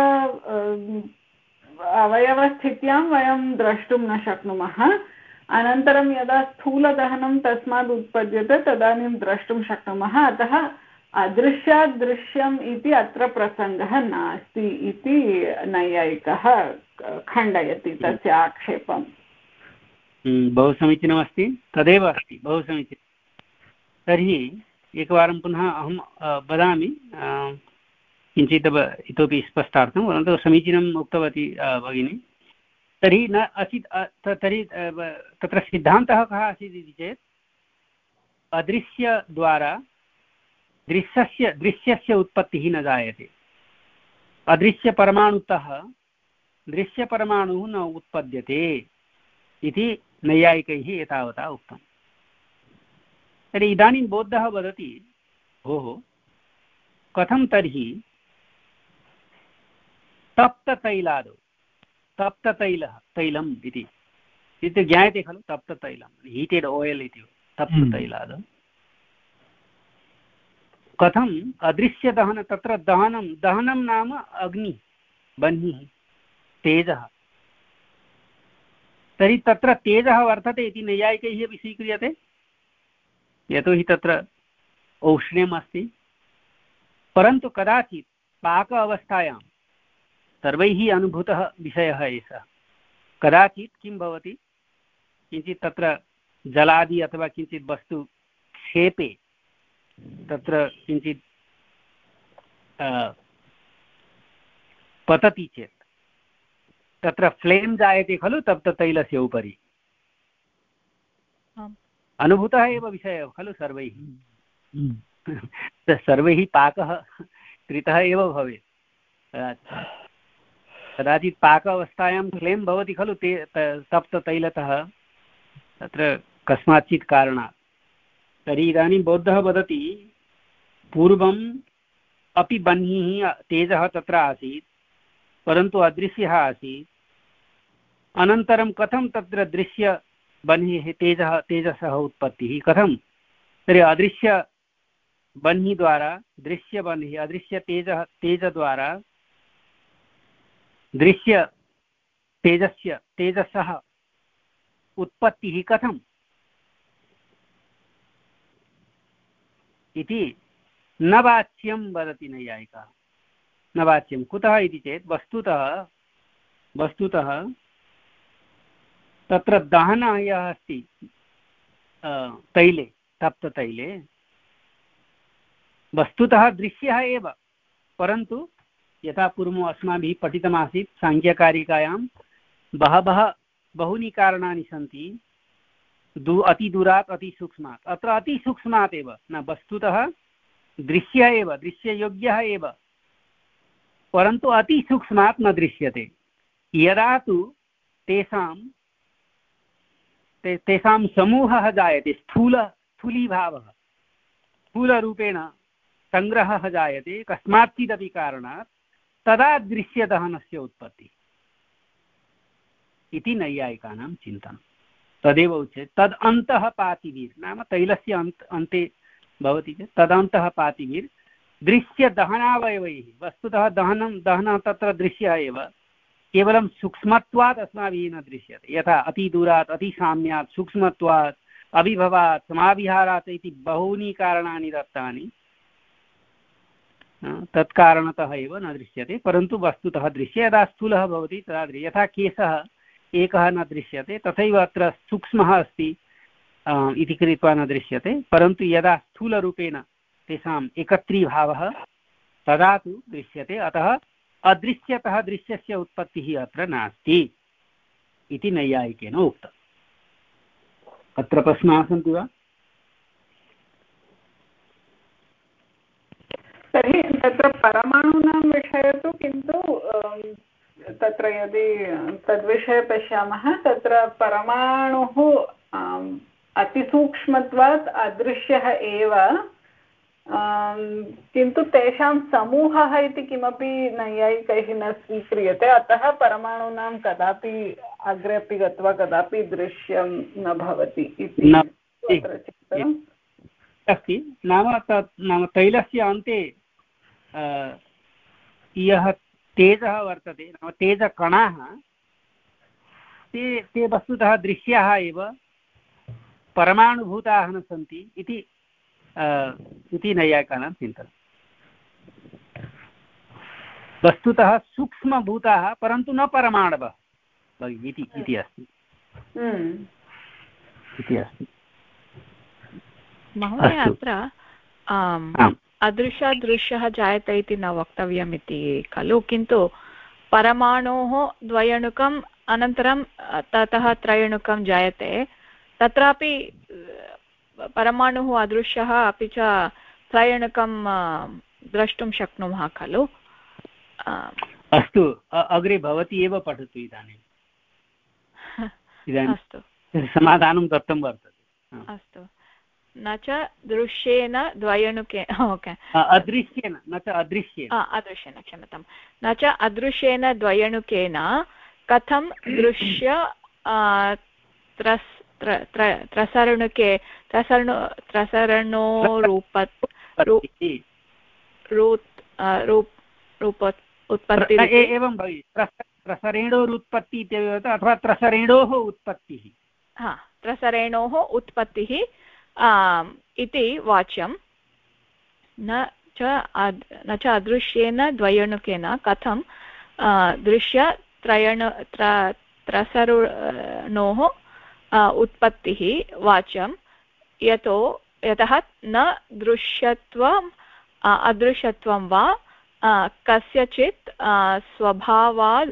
अवयवस्थित्यां वयं द्रष्टुं न शक्नुमः। अनन्तरं यदा स्थूलदहनं तस्मात् उत्पद्यते तदानीं द्रष्टुं शक्नुमः। अतः अदृश्यात् दृश्यम् इति अत्र प्रसङ्गः नास्ति इति नैयायिकः खण्डयति तस्य आक्षेपम्। बहु समीचीनमस्ति, तदेव अस्ति, बहु समीचीनं। तर्हि एकवारं पुनः अहं वदामि किञ्चित् इतोपि स्पष्टार्थं, परन्तु समीचीनम् उक्तवती भगिनी। तर्हि न आसीत्, तर्हि तत्र सिद्धान्तः कः आसीत् इति चेत् अदृश्यद्वारा दृश्यस्य दृश्यस्य उत्पत्तिः न जायते। अदृश्यपरमाणुतः दृश्यपरमाणुः न उत्पद्यते इति नैयायिकैः एतावता उक्तम्। तर्हि इदानीं बौद्धः वदति, भोः कथं तर्हि तप्ततैलादौ, तप्ततैलः तैलम् इति इति ज्ञायते खलु, तप्ततैलं हीटेड् ऑयल इति तप्ततैलादौ कथम् अदृश्यदहन, तत्र दहनं दहनं नाम अग्निः, बह्निः, तेजः। तर्हि तत्र तेजः वर्तते इति नैयायिकैः अपि स्वीक्रियते, यतोहि तत्र औष्ण्यम् अस्ति। परन्तु कदाचित् पाक अवस्थायां सर्वैः अनुभूतः विषयः एषः, कदाचित् किं भवति, किञ्चित् तत्र जलादि अथवा किञ्चित् वस्तु क्षेपे तत्र किञ्चित् पतति चेत् तत्र फ्लेम् जायते खलु तप्ततैलस्य उपरि। अनुभूतः एव विषयः खलु सर्वैः, सर्वैः पाकः कृतः एव भवेत्। कदाचित् पाक अवस्थायां फ्लेम् भवति खलु ते तप्ततैलतः तत्र कस्माच्चित् कारणात्। तर्हि इदानीं बौद्धः वदति, पूर्वम् अपि बह्निः तेजः तत्र आसीत्, परन्तु अदृश्यः आसीत्। अनन्तरं कथं तत्र दृश्य बह्निः तेजः तेजसः उत्पत्तिः कथं? तर्हि अदृश्य बह्निद्वारा दृश्य बह्निः, अदृश्य तेजः तेजद्वारा दृश्य तेजस्य तेजसः उत्पत्तिः कथम् इति न वाच्यं वदति नैयायिकः। न वाच्यं कुतः इति चेत् वस्तुतः वस्तुतः तत्र दहनः यः अस्ति तैले, तप्ततैले, वस्तुतः दृश्यः एव, परन्तु यथा पूर्वम् अस्माभिः पठितमासीत् साङ्ख्यकारिकायां बहवः बहूनि कारणानि सन्ति, दू अतिदूरात् अतिसूक्ष्मात्। अत्र अतिसूक्ष्मात् एव न, वस्तुतः दृश्यः एव, दृश्ययोग्यः एव, परन्तु अतिसूक्ष्मात् न दृश्यते। यदा तु तेषां ते, तेषां समूहः जायते, स्थूल स्थूलीभावः, स्थूलरूपेण सङ्ग्रहः जायते कस्माच्चिदपि कारणात्, तदा दृश्यदहनस्य उत्पत्तिः इति नैयायिकानां चिन्तनं। तदेव उच्यते तद् अन्तः पातिभिर्, नाम तैलस्य अन्त अन्ते भवति चेत् तदन्तः पातिभिर् दृश्यदहनावयवैः। वस्तुतः दहनं दहनः तत्र दृश्यः एव, केवलं सूक्ष्मत्वात् अस्माभिः न दृश्यते। यथा अतिदूरात् अतिसाम्यात् सूक्ष्मत्वात् अविभवात् समाविहारात् इति बहूनि कारणानि दत्तानि, तत्कारणतः एव न दृश्यते, परन्तु वस्तुतः दृश्य। यदा स्थूलः भवति तदा यथा केशः एकः न दृश्यते, तथैव अत्र सूक्ष्मः अस्ति इति कृत्वा न दृश्यते, परन्तु यदा स्थूलरूपेण तेषाम् एकत्रीभावः तदा तु दृश्यते। अतः अदृश्यतः दृश्यस्य उत्पत्तिः अत्र नास्ति इति नैयायिकेन उक्तम्। अत्र प्रश्नाः सन्ति वा? तत्र परमाणूनां विषये तु किन्तु तत्र यदि तद्विषये पश्यामः तत्र परमाणुः अतिसूक्ष्मत्वात् अदृश्यः एव, किन्तु तेषां समूहः इति किमपि नैयायिकैः न स्वीक्रियते, अतः परमाणूनां कदापि अग्रे अपि गत्वा कदापि दृश्यं न भवति इति तत्र चिन्तनम् अस्ति। नाम तत् नाम तैलस्य अन्ते यः तेजः वर्तते, नाम तेजकणाः ते ते वस्तुतः दृश्याः एव, परमाणुभूताः न सन्ति इति इति नैयायिकानां चिन्तनं। वस्तुतः सूक्ष्मभूताः परन्तु न परमाणवः इति इति अस्ति इति अस्ति। महोदय, अत्र अदृशादृश्यः जायते इति न वक्तव्यम् इति खलु, किन्तु परमाणोः द्वयणुकम् अनन्तरं ततः त्रयणुकं जायते, तत्रापि परमाणुः अदृश्यः अपि च त्रयणुकं द्रष्टुं शक्नुमः खलु। अस्तु, अग्रे भवती एव पठतु इदानीम्। इदानीम् अस्तु, समाधानं दत्तं वर्तते। अस्तु। न च दृश्येन द्वयणुकेन, ओके, अदृश्येन न च अदृश्येन, अदृश्येन क्षम्यतां, न च अदृश्येन द्वयणुकेन कथं दृश्य त्रस् त्रसरणुके त्रसरणो त्रसरणोरूप उत्पत्ति एवं भवति। त्रसरेणोरुत्पत्ति इत्येव अथवा त्रसरेणोः उत्पत्तिः, हा, त्रसरेणोः उत्पत्तिः इति वाच्यं। न च न च अदृश्येन द्वयणुकेन कथं दृश्य त्रयण त्रसरणोः उत्पत्तिः वाच्यं, यतो यतः न दृश्यत्वम् अदृश्यत्वं वा कस्यचित् स्वभावात्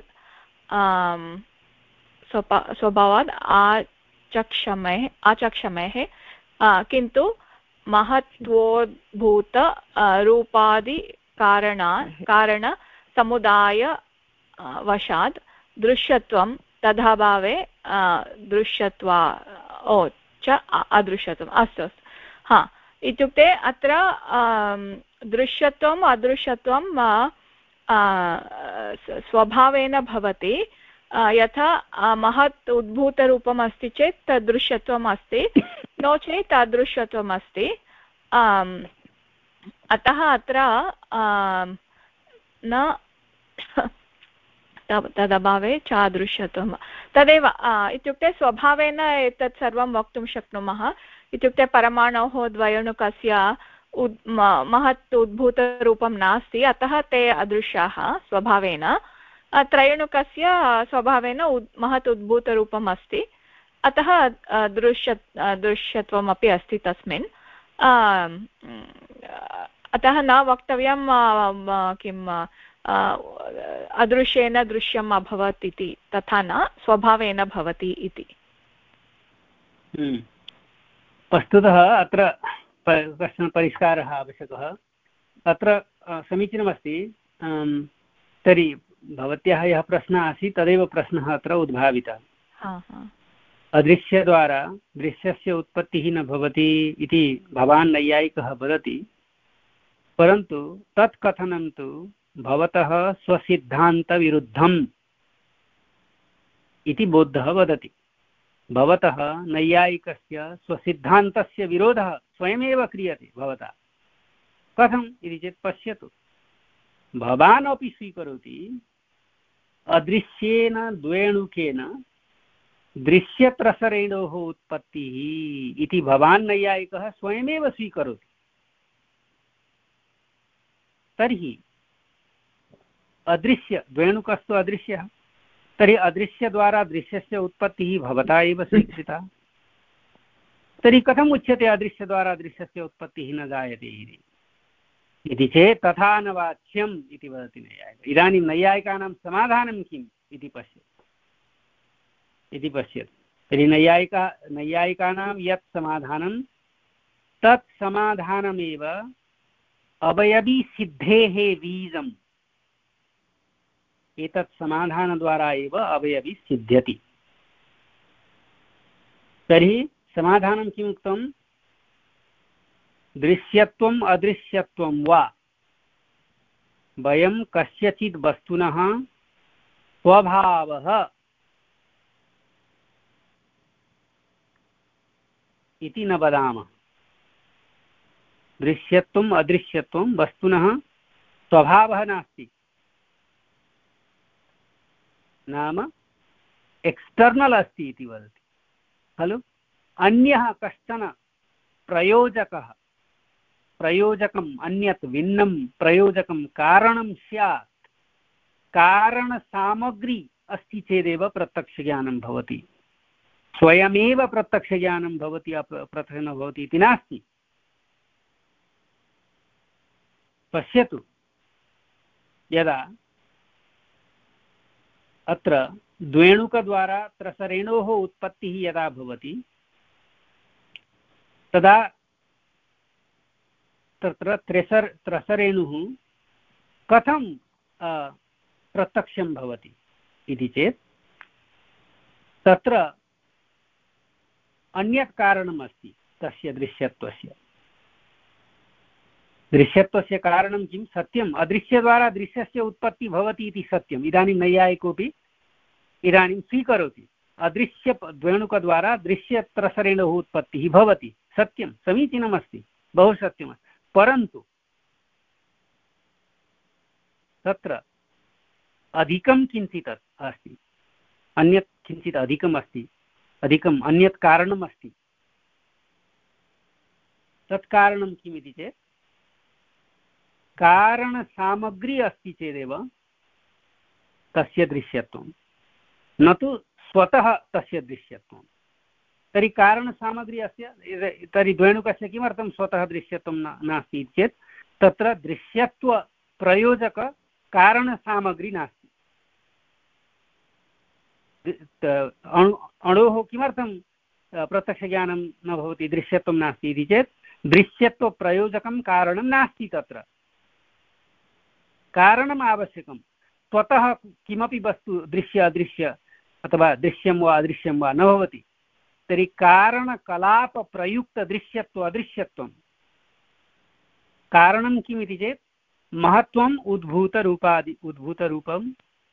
स्वभावात् आचक्षमेः आचक्षमेः किन्तु महत्वोद्भूत रूपादिकारणा कारणसमुदाय वशात् दृश्यत्वं तदाभावे दृश्यत्वा ओ च अदृश्यत्वम्। अस्तु अस्तु, हा, इत्युक्ते अत्र दृश्यत्वम् अदृश्यत्वं स्वभावेन भवति। यथा महत् उद्भूतरूपम् अस्ति चेत् तद् दृश्यत्वम् अस्ति, नो चेत् अदृश्यत्वम् अस्ति। अतः अत्र न तदभावे च अदृश्यत्वं तदेव, इत्युक्ते स्वभावेन एतत् सर्वं वक्तुं शक्नुमः। इत्युक्ते परमाणोः द्वयणुकस्य उद् महत् उद्भूतरूपं नास्ति, अतः ते अदृश्याः स्वभावेन। त्रयणुकस्य स्वभावेन उद् महत् उद्भूतरूपम् अस्ति, अतः दृश्य दृश्यत्वमपि अस्ति तस्मिन्। अतः न वक्तव्यं किम् अदृश्येन दृश्यम् अभवत् इति, तथा न, स्वभावेन भवति इति। वस्तुतः अत्र कश्चन परिष्कारः आवश्यकः। अत्र समीचीनमस्ति। तर्हि भवत्याः यः प्रश्नः आसीत् तदेव प्रश्नः अत्र उद्भावितः। अदृश्यद्वारा दृश्यस्य उत्पत्तिः न भवति इति भवान् नैयायिकः वदति, परन्तु तत् कथनं तु भवतः स्वसिद्धान्तविरुद्धम् इति बौद्धः वदति। भवतः नैयायिकस्य स्वसिद्धान्तस्य विरोधः स्वयमेव क्रियते भवता। कथम् इति चेत् पश्यतु, भवान् अपि स्वीकरोति अदृश्येन द्वेणुकेन दृश्यत्रसरेणोः उत्पत्तिः इति भवान् नैयायिकः स्वयमेव स्वीकरोति। तर्हि अदृश्य द्वेणुकस्तु अदृश्यः, तर्हि अदृश्यद्वारा दृश्यस्य उत्पत्तिः भवता एव स्वीकृता। तर्हि कथम् उच्यते अदृश्यद्वारा दृश्यस्य उत्पत्तिः न जायते इति इति चेत् तथा न वाच्यम् इति वदति नैयायिकः। इदानीं नैयायिकानां समाधानं किम् इति पश्यतु इति पश्यतु तर्हि नैयायिका नैयायिकानां यत् समाधानं तत् समाधानमेव अवयवी सिद्धेः बीजम् एतत् समाधानद्वारा एव अवयवी सिद्ध्यति। तर्हि समाधानं किम् उक्तं? दृश्यत्वम् अदृश्यत्वं वा वयं कस्यचित् वस्तुनः स्वभावः इति न वदामः। दृश्यत्वम् अदृश्यत्वं वस्तुनः स्वभावः नास्ति, नाम एक्स्टर्नल् अस्ति इति वदति खलु। अन्यः कश्चन प्रयोजकः, प्रयोजकम् अन्यत् भिन्नं प्रयोजकं कारणं स्यात्। कारणसामग्री अस्ति चेदेव प्रत्यक्षज्ञानं भवति। स्वयमेव प्रत्यक्षज्ञानं भवति प्रत्यक्षं न भवति इति नास्ति। पश्यतु, यदा अत्र द्वेणुकद्वारा त्रसरेणोः उत्पत्तिः यदा भवति तदा तत्र त्रसर त्रसरेणुः कथं प्रत्यक्षं भवति इति चेत् तत्र अन्यत् कारणम् अस्ति तस्य दृश्यत्वस्य। दृश्यत्वस्य कारणं किं? सत्यम्। अदृश्यद्वारा दृश्यस्य उत्पत्तिः भवति इति सत्यम्। इदानीं नैयायिकोऽपि इदानीं स्वीकरोति, अदृश्य द्वेणुकद्वारा दृश्यत्रसरेणोः उत्पत्तिः भवति, सत्यं, समीचीनमस्ति, बहु सत्यमस्ति। परन्तु तत्र अधिकं किञ्चित् अस्ति, अन्यत् किञ्चित् अधिकम् अस्ति, अधिकम् अन्यत् कारणम् अस्ति। तत् कारणं किमिति चेत् कारणसामग्री अस्ति चेदेव तस्य दृश्यत्वं, न तु स्वतः तस्य दृश्यत्वं। तर्हि कारणसामग्री अस्य, तर्हि द्वेणुकस्य किमर्थं स्वतः दृश्यत्वं नास्ति इति चेत् तत्र दृश्यत्वप्रयोजककारणसामग्री नास्ति। अणु अणोः किमर्थं प्रत्यक्षज्ञानं न भवति, दृश्यत्वं नास्ति इति चेत् दृश्यत्वप्रयोजकं कारणं नास्ति। तत्र कारणम् आवश्यकं। स्वतः किमपि वस्तु दृश्य अदृश्य अथवा दृश्यं वा अदृश्यं वा न भवति। तर्हि कारणकलापप्रयुक्तदृश्यत्व अदृश्यत्वं कारणं किमिति चेत् महत्त्वम् उद्भूतरूपादि उद्भूतरूपम्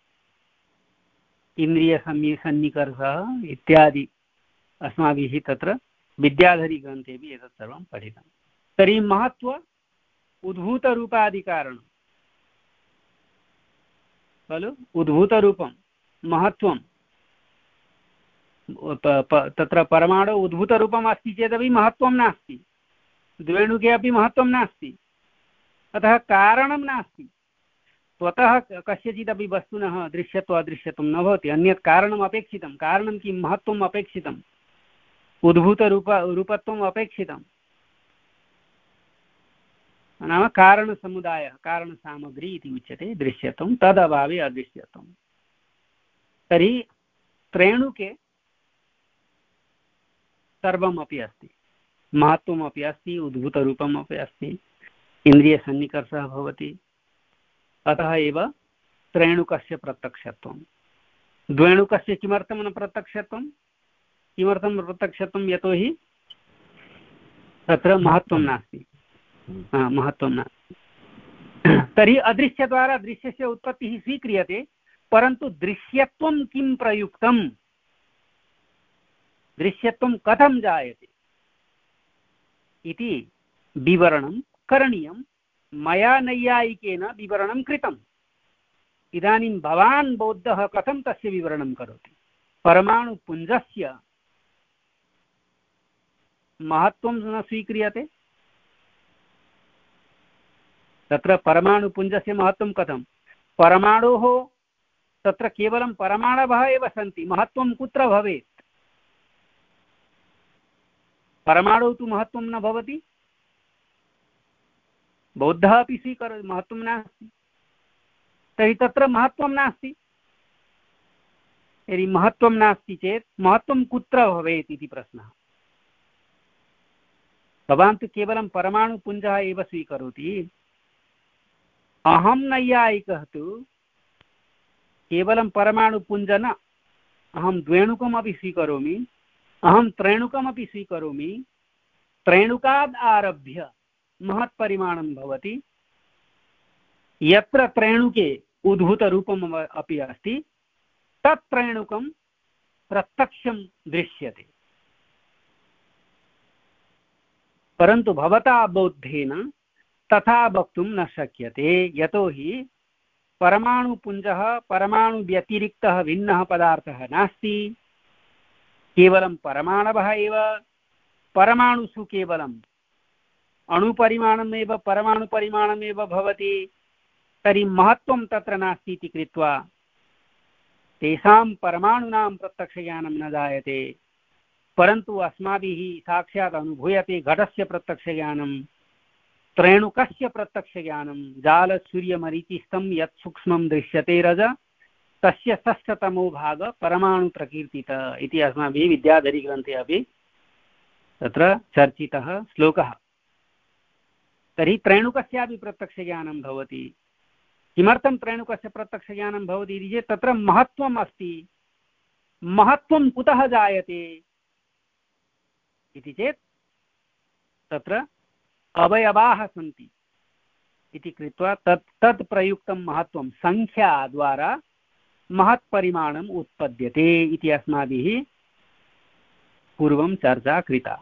इन्द्रियसन्निकर्षः इत्यादि अस्माभिः तत्र विद्याधरीग्रन्थेपि एतत् सर्वं पठितं। तर्हि महत्त्व उद्भूतरूपादिकारणं खलु। उद्भूतरूपं महत्त्वं तत्र परमाणु उद्भूतरूपम् अस्ति चेदपि महत्त्वं नास्ति, द्वेणुके अपि महत्त्वं नास्ति, अतः कारणं नास्ति। स्वतः कस्यचिदपि वस्तुनः दृश्यत्व अदृश्यत्वं न भवति, अन्यत् कारणम् अपेक्षितं। कारणं किं? महत्त्वम् अपेक्षितं, उद्भूतरूप रूपत्वम् अपेक्षितं, नाम कारणसमुदायः, कारणसामग्री इति उच्यते दृश्यत्वं। तदभावे अदृश्यत्वं। तर्हि त्रेणुके सर्वमपि अस्ति, महत्त्वमपि अस्ति, उद्भूतरूपम् अपि अस्ति, इन्द्रियसन्निकर्षः भवति। अतः एव त्रेणुकस्य प्रत्यक्षत्वं। द्वेणुकस्य किमर्थं न प्रत्यक्षत्वं? किमर्थं प्रत्यक्षत्वं? यतोहि तत्र महत्त्वं नास्ति, महत्त्वं नास्ति। तर्हि अदृश्यद्वारा दृश्यस्य उत्पत्तिः स्वीक्रियते, परन्तु दृश्यत्वं किं प्रयुक्तं, दृश्यत्वं कथं जायते इति विवरणं करणीयं। मया नैयायिकेन विवरणं कृतम्। इदानीं भवान् बौद्धः कथं तस्य विवरणं करोति? परमाणुपुञ्जस्य महत्त्वं न स्वीक्रियते। तत्र परमाणुपुञ्जस्य महत्त्वं कथं? परमाणोः तत्र केवलं परमाणवः एव सन्ति, महत्त्वं कुत्र भवेत्? परमाणु तु महत्त्वं न भवति। बौद्धः अपि स्वीकरोति, महत्त्वं नास्ति। तर्हि तत्र महत्त्वं नास्ति। यदि महत्त्वं नास्ति चेत् महत्त्वं कुत्र भवेत् इति प्रश्नः। भवान् तु केवलं परमाणुपुञ्जः एव स्वीकरोति, अहं नैयायिकः तु केवलं परमाणुपुञ्ज न, अहं द्वेणुकमपि स्वीकरोमि, अहं त्रेणुकमपि स्वीकरोमि, त्रेणुकात् आरभ्य महत्परिमाणं भवति, यत्र त्रेणुके उद्भूतरूपम् अपि अस्ति तत् त्रेणुकं प्रत्यक्षं दृश्यते। परन्तु भवता बौद्धेन तथा वक्तुं न शक्यते, यतोहि परमाणुपुञ्जः परमाणुव्यतिरिक्तः भिन्नः पदार्थः नास्ति, केवलं परमाणवः एव। परमाणुषु केवलम् अणुपरिमाणमेव परमाणुपरिमाणमेव भवति, तर्हि महत्त्वं तत्र नास्ति इति कृत्वा तेषां परमाणूनां प्रत्यक्षज्ञानं न जायते। परन्तु अस्माभिः साक्षात् अनुभूयते घटस्य प्रत्यक्षज्ञानं, त्रेणुकस्य प्रत्यक्षज्ञानं। जालसूर्यमरीचिस्थं यत् सूक्ष्मं दृश्यते रज तस्य षष्ठतमो भाग परमाणुप्रकीर्तित इति अस्माभिः विद्याधरीग्रन्थे अपि तत्र चर्चितः श्लोकः। तर्हि त्रेणुकस्यापि प्रत्यक्षज्ञानं भवति। किमर्थं त्रेणुकस्य प्रत्यक्षज्ञानं भवति इति चेत् तत्र महत्त्वम् अस्ति। महत्त्वं कुतः जायते इति चेत् तत्र अवयवाः सन्ति इति कृत्वा तत् तत् प्रयुक्तं महत्त्वं संख्याद्वारा महत्परिमाणम् उत्पद्यते इति अस्माभिः पूर्वं चर्चा कृता।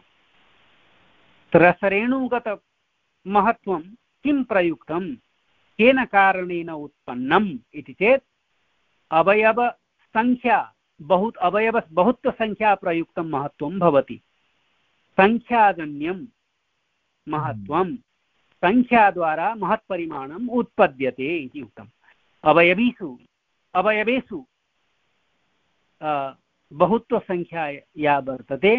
रसरेणुगत महत्त्वं किं प्रयुक्तं, केन कारणेन उत्पन्नम् इति चेत् अवयवसङ्ख्या बहु अवयव बहुत्वसङ्ख्या प्रयुक्तं महत्त्वं भवति। सङ्ख्याजन्यं महत्त्वं सङ्ख्याद्वारा महत्परिमाणम् उत्पद्यते इति उक्तम्। अवयवीषु अवयवेषु बहुत्वसङ्ख्या या वर्तते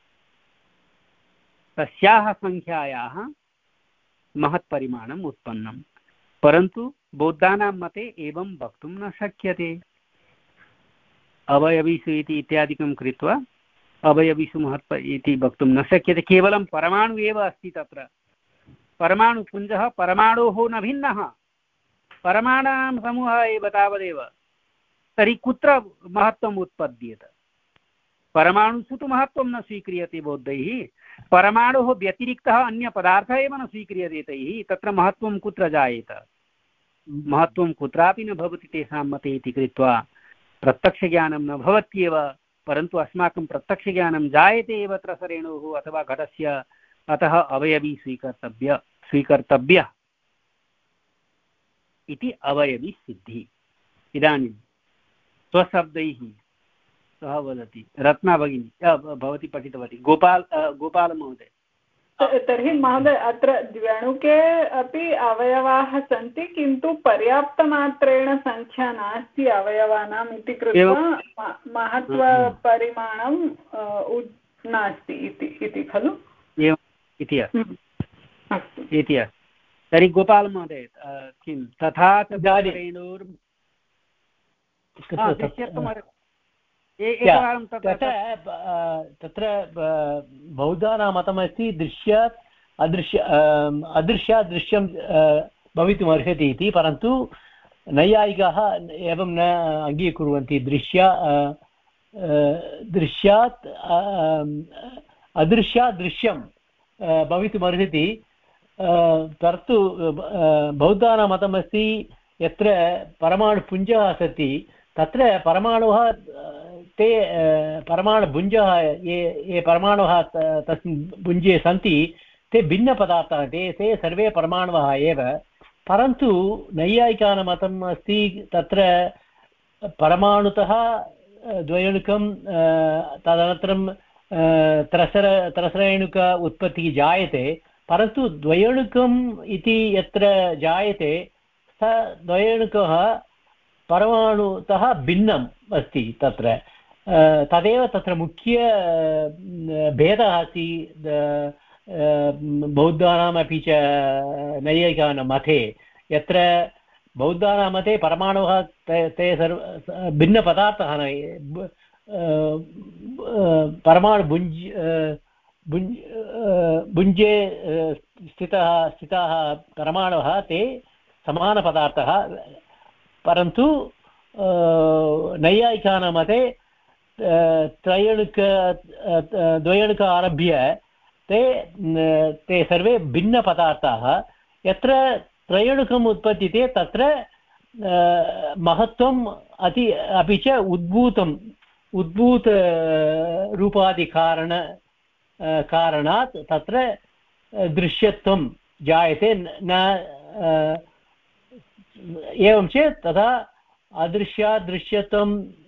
तस्याः सङ्ख्यायाः महत्परिमाणम् उत्पन्नं। परन्तु बौद्धानां मते एवं वक्तुं न शक्यते। अवयवीषु इति इत्यादिकं कृत्वा अवयवीषु महत्प इति वक्तुं न शक्यते। केवलं परमाणु एव अस्ति तत्र। परमाणुपुञ्जः परमाणोः न भिन्नः, परमाणां समूहः एव तावदेव। तर्हि कुत्र महत्त्वम् उत्पद्येत? परमाणुषु तु महत्त्वं न स्वीक्रियते बौद्धैः, परमाणोः व्यतिरिक्तः अन्यपदार्थः एव न स्वीक्रियते तैः, तत्र महत्त्वं कुत्र जायेत? महत्त्वं कुत्रापि न भवति तेषां मते इति कृत्वा प्रत्यक्षज्ञानं न भवत्येव। परन्तु अस्माकं प्रत्यक्षज्ञानं जायते एव रसरेणोः अथवा घटस्य, अतः अवयवी स्वीकर्तव्य स्वीकर्तव्यः इति अवयवी सिद्धिः। इदानीं स्वशब्दैः सः वदति। रत्ना भगिनी भवती पठितवती। गोपाल गोपालमहोदय। तर्हि महोदय अत्र द्व्यणुके अपि अवयवाः सन्ति, किन्तु पर्याप्तमात्रेण संख्या नास्ति अवयवानाम् इति कृत्वा महत्त्वपरिमाणं नास्ति इति खलु? एवम् इति अस्ति इति अस्ति। तर्हि गोपालमहोदय किं तथा रेणुर् तत्र बौद्धानां मतमस्ति दृश्यात् अदृश्य अदृश्यात् दृश्यं भवितुमर्हति इति। परन्तु नैयायिकाः एवं न अङ्गीकुर्वन्ति। दृश्या दृश्यात् अदृश्यात् दृश्यं भवितुमर्हति। परन्तु बौद्धानां मतमस्ति यत्र परमाणुपुञ्जः सन्ति तत्र परमाणुः ते परमाणुपुञ्जः ये ये परमाणवः तस्मिन् पुञ्जे सन्ति ते भिन्नपदार्थाः, ते ते सर्वे परमाणवः एव। परन्तु नैयायिकानां मतम् अस्ति तत्र परमाणुतः द्वयणुकं तदनन्तरं त्रसर त्रसरेणुक उत्पत्तिः जायते। परन्तु द्वयणुकम् इति यत्र जायते स द्वयणुकः परमाणुतः भिन्नम् अस्ति। तत्र तदेव तत्र मुख्य भेदः अस्ति बौद्धानामपि च नैयायिकानां मते। यत्र बौद्धानां मते परमाणवः ते ते सर्व भिन्नपदार्थः न, परमाणुभुञ्ज भुञ्ज भुञ्जे स्थितः स्थिताः परमाणवः ते समानपदार्थः परन्तु नैयायिकानां मते त्रयणुक द्वयणुक आरभ्य ते ते सर्वे भिन्नपदार्थाः यत्र त्रयणुकम् उत्पद्यते तत्र महत्त्वम् अति अपि च उद्भूतम् उद्भूतरूपादिकारण कारणात् तत्र दृश्यत्वं जायते न एवं चेत् तथा अदृश्यात् दृश्यत्वं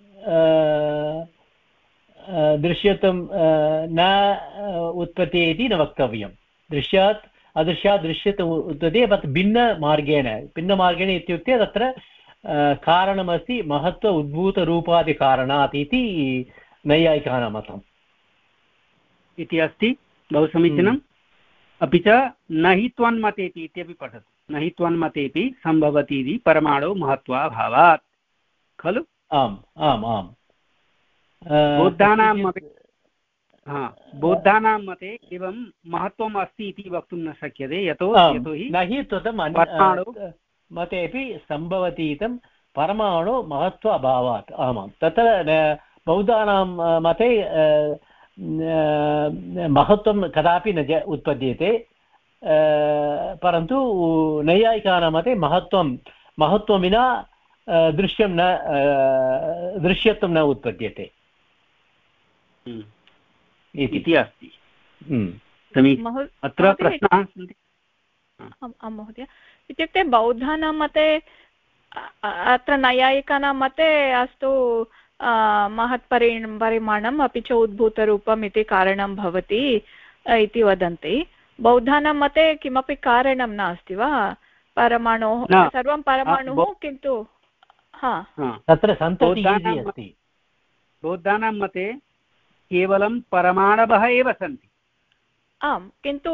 दृश्यत्वं न उत्पद्यते इति न वक्तव्यं दृश्यात् अदृश्यात् दृश्यत्वम् उत्पद्यते तत् भिन्नमार्गेण भिन्नमार्गेण इत्युक्ते तत्र कारणमस्ति महत्त्व उद्भूतरूपादिकारणात् इति नैयायिकानां मतम् इति अस्ति बहु समीचीनम् अपि च न हि त्वन्मतेति इत्यपि पठतु न हि त्वन्मतेति सम्भवति इति परमाणु महत्त्वाभावात् खलु आम् आम् आम् बौद्धानां मते हा बौद्धानां मते एवं महत्त्वम् अस्ति इति वक्तुं न शक्यते यतो यतोहि न हि त्वम् मतेपि सम्भवति इदं परमाणु महत्त्व अभावात् आमां तत्र बौद्धानां मते महत्त्वं कदापि न उत्पद्यते परन्तु नैयायिकानां मते महत्त्वं महत्त्वं विना दृश्यं न दृश्यत्वं न उत्पद्यते इति अस्ति अत्र प्रश्नाः सन्ति आं महोदय इत्युक्ते बौद्धानां मते अत्र नैयायिकानां मते अस्तु महत्परि परिमाणम् अपि च उद्भूतरूपम् इति कारणं भवति इति वदन्ति बौद्धानां मते किमपि कारणं नास्ति वा परमाणोः सर्वं परमाणुः किन्तु हा तत्र सन्ततिः अस्ति बौद्धानां मते केवलं परमाणवः एव सन्ति आम् किन्तु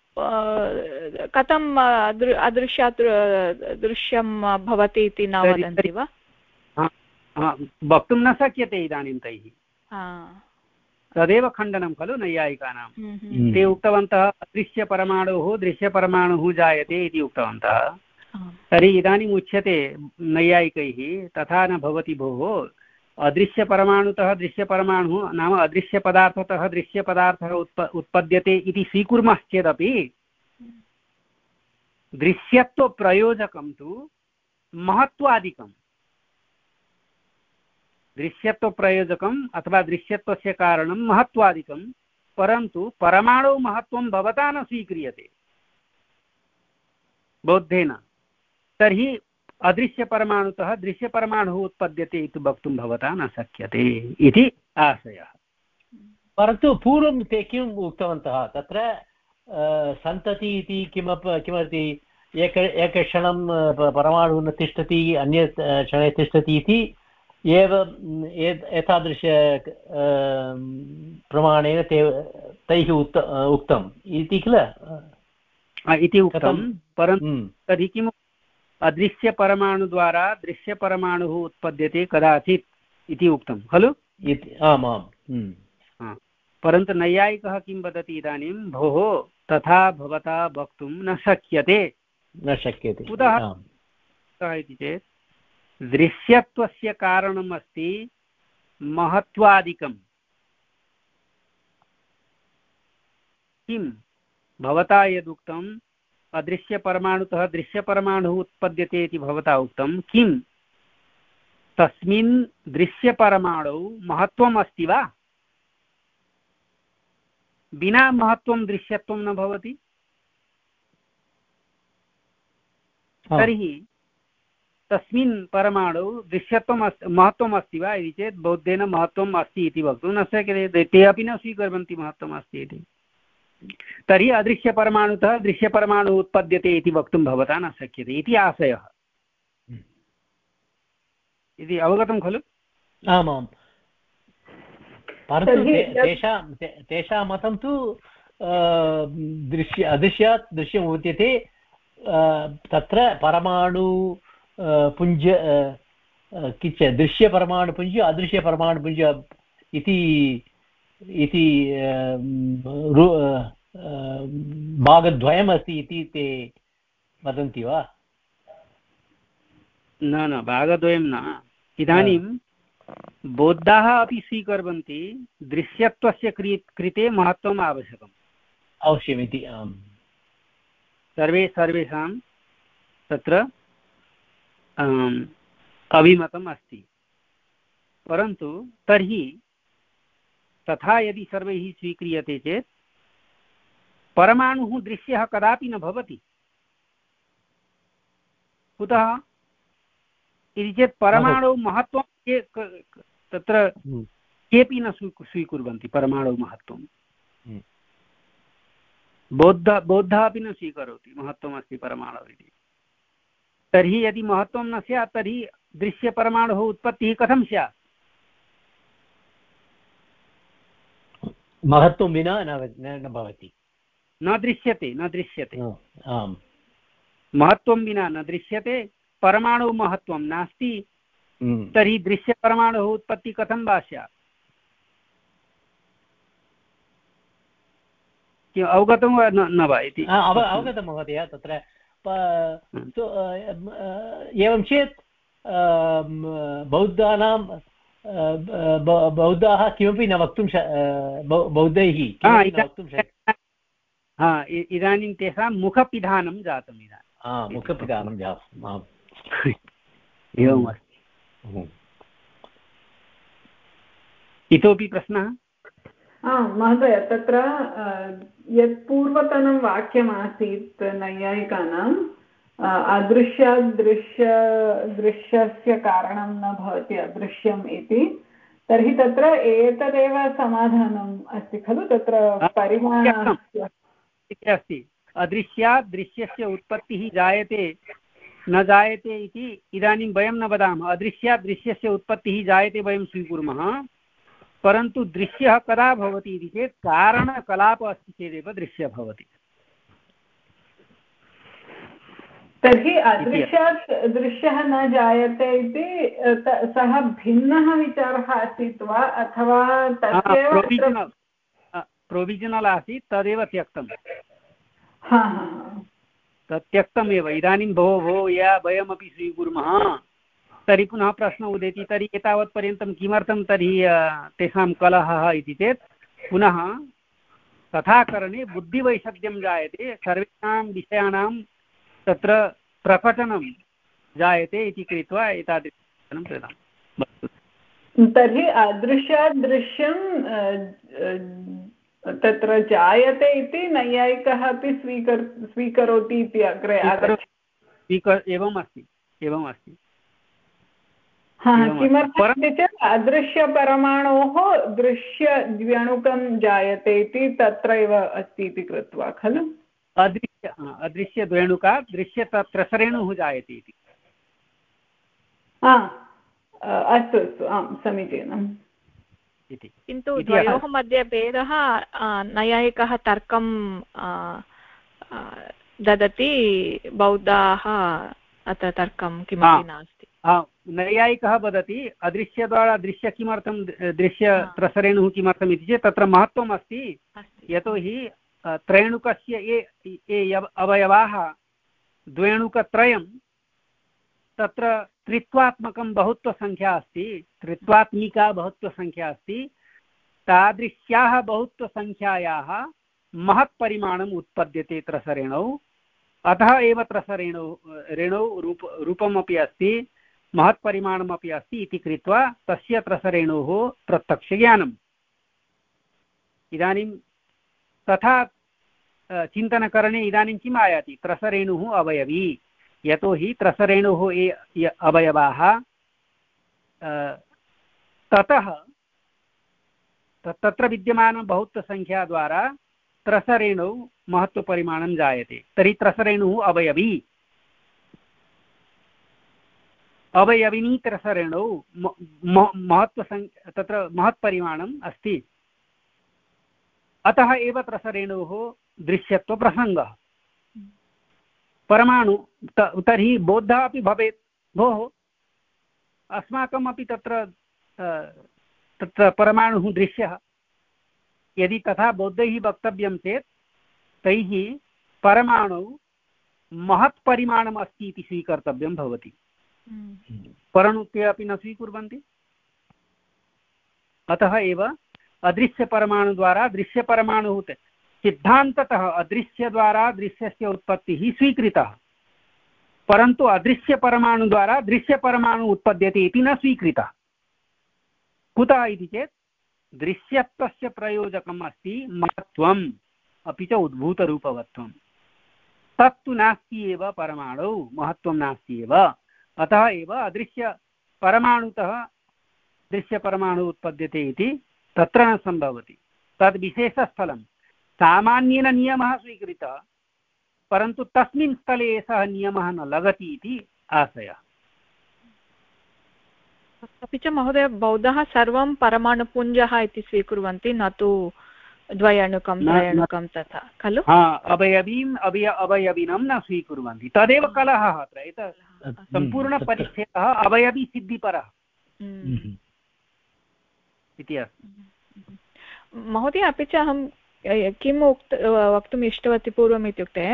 कथम् अदृश्यात् दृश्यं भवति इति न वदन्ति वा वक्तुं न शक्यते इदानीं तैः तदेव खण्डनं खलु नैयायिकानां ते उक्तवन्तः अदृश्यपरमाणुः दृश्यपरमाणुः जायते इति उक्तवन्तः तर्हि इदानीम् उच्यते नैयायिकैः तथा न भवति भोः अदृश्यपरमाणुतः दृश्यपरमाणुः नाम अदृश्यपदार्थतः दृश्यपदार्थः उत्प उत्पद्यते इति स्वीकुर्मश्चेदपि दृश्यत्वप्रयोजकं तु महत्त्वादिकम् दृश्यत्वप्रयोजकम् अथवा दृश्यत्वस्य कारणं महत्त्वादिकं परन्तु परमाणु महत्त्वं भवता न स्वीक्रियते बौद्धेन तर्हि अदृश्यपरमाणुतः दृश्यपरमाणुः उत्पद्यते इति वक्तुं भवता न शक्यते इति आशयः परन्तु पूर्वं ते किम् उक्तवन्तः तत्र सन्तति इति किमपि किमपि एक एकक्षणं परमाणुः न तिष्ठति अन्य क्षणे तिष्ठति इति एव एतादृश प्रमाणेन ते तैः उक्त उक्तम् इति किल इति उक्तं परन्तु तर्हि किम् अदृश्यपरमाणुद्वारा दृश्यपरमाणुः उत्पद्यते कदाचित् इति उक्तं खलु आम् आम् परन्तु नैयायिकः किं वदति इदानीं भोः तथा भवता वक्तुं न शक्यते न शक्यते कुतः इति चेत् दृश्यत्वस्य कारणम् अस्ति महत्त्वादिकं किं भवता यदुक्तम् अदृश्यपरमाणुतः दृश्यपरमाणुः उत्पद्यते इति भवता उक्तं किं तस्मिन् दृश्यपरमाणौ महत्त्वम् अस्ति वा विना महत्त्वं दृश्यत्वं न भवति तर्हि तस्मिन् परमाणु दृश्यत्वम् अस्ति महत्त्वम् अस्ति वा इति चेत् बौद्धेन महत्त्वम् अस्ति इति वक्तुं न शक्यते ते अपि न स्वीकुर्वन्ति महत्त्वम् अस्ति इति तर्हि अदृश्यपरमाणुतः दृश्यपरमाणुः उत्पद्यते इति वक्तुं भवता न शक्यते इति आशयः इति अवगतं खलु आमां परन्तु तेषां तेषां मतं तु दृश्य अदृश्यात् दृश्यम् उच्यते तत्र परमाणु पुञ्ज किञ्च दृश्यपरमाणुपुञ्ज अदृश्यपरमाणुपुञ्ज इति इति भागद्वयमस्ति इति ते वदन्ति वा न न भागद्वयं न। इदानीं बौद्धाः अपि स्वीकुर्वन्ति दृश्यत्वस्य कृते महत्त्वम् आवश्यकम् अवश्यमिति। आम्, सर्वे सर्वेषां तत्र अभिमतम् अस्ति। परन्तु तर्हि तथा यदि सर्वैः स्वीक्रियते चेत् परमाणुः दृश्यः कदापि न भवति। कुतः इति चेत् परमाणौ महत्त्वं के तत्र केपि न स्वीकुर्वन्ति। परमाणौ महत्त्वं बौद्ध बौद्धः अपि न स्वीकरोति महत्त्वमस्ति परमाणौ इति। तर्हि यदि महत्त्वं न स्यात् तर्हि दृश्यपरमाणुः उत्पत्तिः कथं स्यात्? महत्त्वं विना न भवति, न दृश्यते न दृश्यते आम्, महत्त्वं विना न दृश्यते। परमाणु महत्त्वं नास्ति, तर्हि दृश्यपरमाणुः उत्पत्तिः कथं वा स्यात्? किम् अवगतं वा न वा इति? अवगतं महोदय। तत्र एवं चेत् बौद्धानां बौद्धाः किमपि न वक्तुं बौद्धैः किमपि न वक्तुं शक्यते। इदानीं तेषां मुखपिधानं जातम्। इदानीं मुखपिधानं जातम्। एवमस्ति। इतोपि प्रश्नः? महोदय, तत्र यत् पूर्वतनं वाक्यमासीत् नैयायिकानाम् अदृश्यादृश्य दृश्यस्य कारणं न भवति अदृश्यम् इति, तर्हि तत्र एतदेव समाधानम् अस्ति खलु? तत्र परिमाणस्य अस्ति अदृश्यात् दृश्यस्य उत्पत्तिः जायते न जायते इति इदानीं वयं न वदामः। अदृश्यात् दृश्यस्य उत्पत्तिः जायते वयं स्वीकुर्मः, परन्तु दृश्यः कदा भवति इति चेत् कारणकलापः अस्ति चेदेव दृश्यः भवति। तर्हि अदृश्यात् दृश्यः न जायते इति सः भिन्नः विचारः आसीत् वा अथवा तस्यैव प्रोविजनल् आसीत्, तदेव त्यक्तं। हा तत् त्यक्तमेव। इदानीं भो भो या वयमपि स्वीकुर्मः तर्हि पुनः प्रश्नः उदेति, तर्हि एतावत्पर्यन्तं किमर्थं तर्हि तेषां कलहः इति चेत् पुनः तथा करणे बुद्धिवैषम्यं जायते, सर्वेषां विषयाणां तत्र प्रकटनं जायते इति कृत्वा एतादृशं कृतं। तर्हि अदृश्यात् दृश्यं तत्र जायते इति नैयायिकः अपि स्वीकर् स्वीकरोति इति अग्रे आगच्छति। एवम् अस्ति एवम् अस्ति किमर्थमिति चेत् अदृश्यपरमाणोः दृश्यद्व्यणुकं जायते इति तत्रैव अस्ति इति कृत्वा खलु? अदृश्य अदृश्यद्वेणुकात् दृश्य त्रसरेणुः जायते इति। अस्तु अस्तु, आं समीचीनम्। किन्तु द्वयोः मध्ये भेदः नैयायिकः तर्कं ददति, बौद्धाः अत्र तर्कं किमपि नास्ति। नैयायिकः वदति अदृश्यद्वारा दृश्य किमर्थं दृश्यत्रसरेणुः किमर्थम् इति चेत् तत्र महत्त्वम् अस्ति, यतोहि त्रेणुकस्य ये ये अवयवाः द्वेणुकत्रयं तत्र त्रित्वात्मकं बहुत्वसङ्ख्या अस्ति, त्रित्वात्मिका बहुत्वसङ्ख्या अस्ति। तादृश्याः बहुत्वसङ्ख्यायाः महत्परिमाणम् उत्पद्यते त्रसरेणौ, अतः एव त्रसरेणौ रेणौ रूप रूपमपि अस्ति, महत्परिमाणमपि अस्ति इति कृत्वा तस्य त्रसरेणोः प्रत्यक्षज्ञानम्। इदानीं तथा चिन्तनकरणे इदानीं किम् आयाति? त्रसरेणुः अवयवी, यतोहि त्रसरेणुः ये अवयवाः ततः तत्र विद्यमानं बहुत्वसङ्ख्याद्वारा त्रसरेणौ महत्त्वपरिमाणं जायते। तर्हि त्रसरेणुः अवयवी, अवयविनी त्रसरेणौ महत्त्वसङ्ख्या तत्र महत्परिमाणम् अस्ति, अतः एव त्रसरेणोः दृश्यत्वप्रसङ्गः। परमाणु तर्हि बौद्धः अपि भवेत्, भोः अस्माकमपि तत्र तत्र परमाणुः दृश्यः। यदि तथा बौद्धैः वक्तव्यं चेत् तैः परमाणौ महत्परिमाणम् अस्ति इति स्वीकर्तव्यं भवति। परनुत्य अपि न स्वीकुर्वन्ति। अतः एव अदृश्यपरमाणुद्वारा दृश्यपरमाणुः सिद्धान्ततः अदृश्यद्वारा दृश्यस्य उत्पत्तिः स्वीकृतः, परन्तु अदृश्यपरमाणुद्वारा दृश्यपरमाणु उत्पद्यते इति न स्वीकृतः। कुतः इति चेत् दृश्यत्वस्य प्रयोजकम् अस्ति महत्त्वम् अपि च उद्भूतरूपवत्वं। तत्तु नास्ति एव परमाणौ, महत्त्वं नास्ति एव। अतः एव अदृश्यपरमाणुतः दृश्यपरमाणु उत्पद्यते इति तत्र न सम्भवति। तद् विशेषस्थलं सामान्येन नियमः स्वीकृतः, परन्तु तस्मिन् स्थले सः नियमः न लगति इति आशयः। अपि च महोदय बौद्धः सर्वं परमाणुपुञ्जः इति स्वीकुर्वन्ति, न तु द्वयणुकं त्रयणुकं तथा खलु। अवयवीम् अवय अवयविनं न स्वीकुर्वन्ति, तदेव कलहः अत्र। एतत् सम्पूर्णपरिच्छेदः अवयवी सिद्धिपरः इति अस्ति। महोदय अपि च अहं किम् उक्त वक्तुम् इष्टवती पूर्वम् इत्युक्ते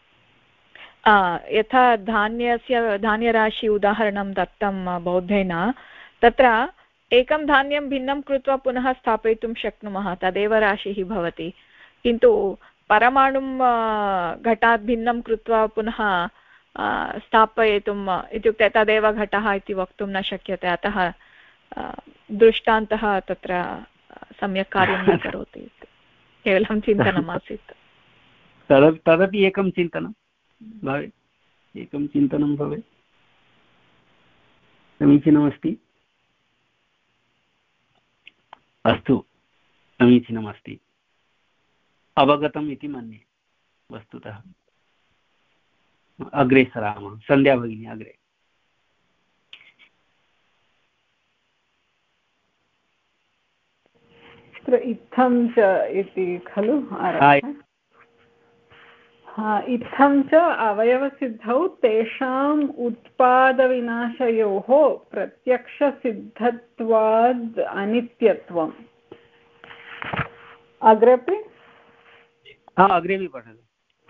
यथा धान्यस्य धान्यराशि उदाहरणं दत्तं बौद्धेन, तत्र एकं धान्यं भिन्नं कृत्वा पुनः स्थापयितुं शक्नुमः, तदेव राशिः भवति। किन्तु परमाणुं घटात् भिन्नं कृत्वा पुनः स्थापयितुम् इत्युक्ते तदेव घटः इति वक्तुं न शक्यते। अतः दृष्टान्तः तत्र सम्यक् कार्यं न करोति, केवलं चिन्तनमासीत्। तदपि तदपि एकं चिन्तनं भवेत्, एकं चिन्तनं भवेत्। समीचीनमस्ति, अस्तु, समीचीनमस्ति, अवगतम् इति मन्ये। वस्तुतः अग्रे सरामः। सन्ध्या भगिनी अग्रे। इत्थं च इति खलु इत्थं च अवयवसिद्धौ तेषाम् उत्पादविनाशयोः प्रत्यक्षसिद्धत्वाद् अनित्यत्वम्। अग्रेपि अग्रे पठतु।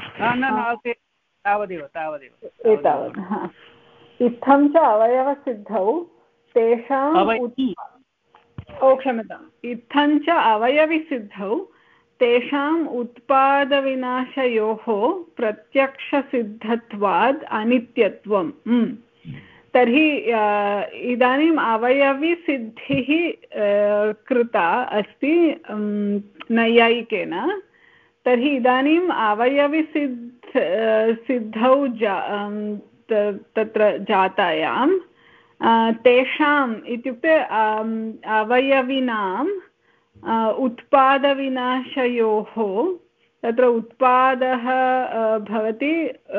तावदेव तावदेव एतावत्। इत्थं च अवयवसिद्धौ तेषाम् ओ क्षम्यताम् इत्थं च अवयविसिद्धौ तेषाम् उत्पादविनाशयोः प्रत्यक्षसिद्धत्वाद् अनित्यत्वम्। तर्हि इदानीम् अवयविसिद्धिः कृता अस्ति नैयायिकेन। तर्हि इदानीम् अवयविसिद्ध सिद्धौ जा तत्र जातायां तेषाम् इत्युक्ते अवयविनाम् उत्पादविनाशयोः, तत्र उत्पादः भवति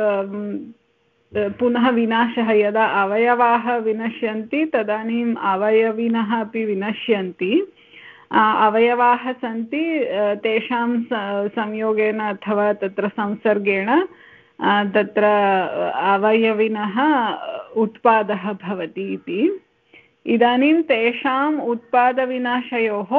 पुनः विनाशः। यदा अवयवाः विनश्यन्ति तदानीम् अवयविनः अपि विनश्यन्ति। अवयवाः सन्ति, तेषां संयोगेन अथवा तत्र संसर्गेण तत्र अवयविनः उत्पादः भवति इति। इदानीं तेषाम् उत्पादविनाशयोः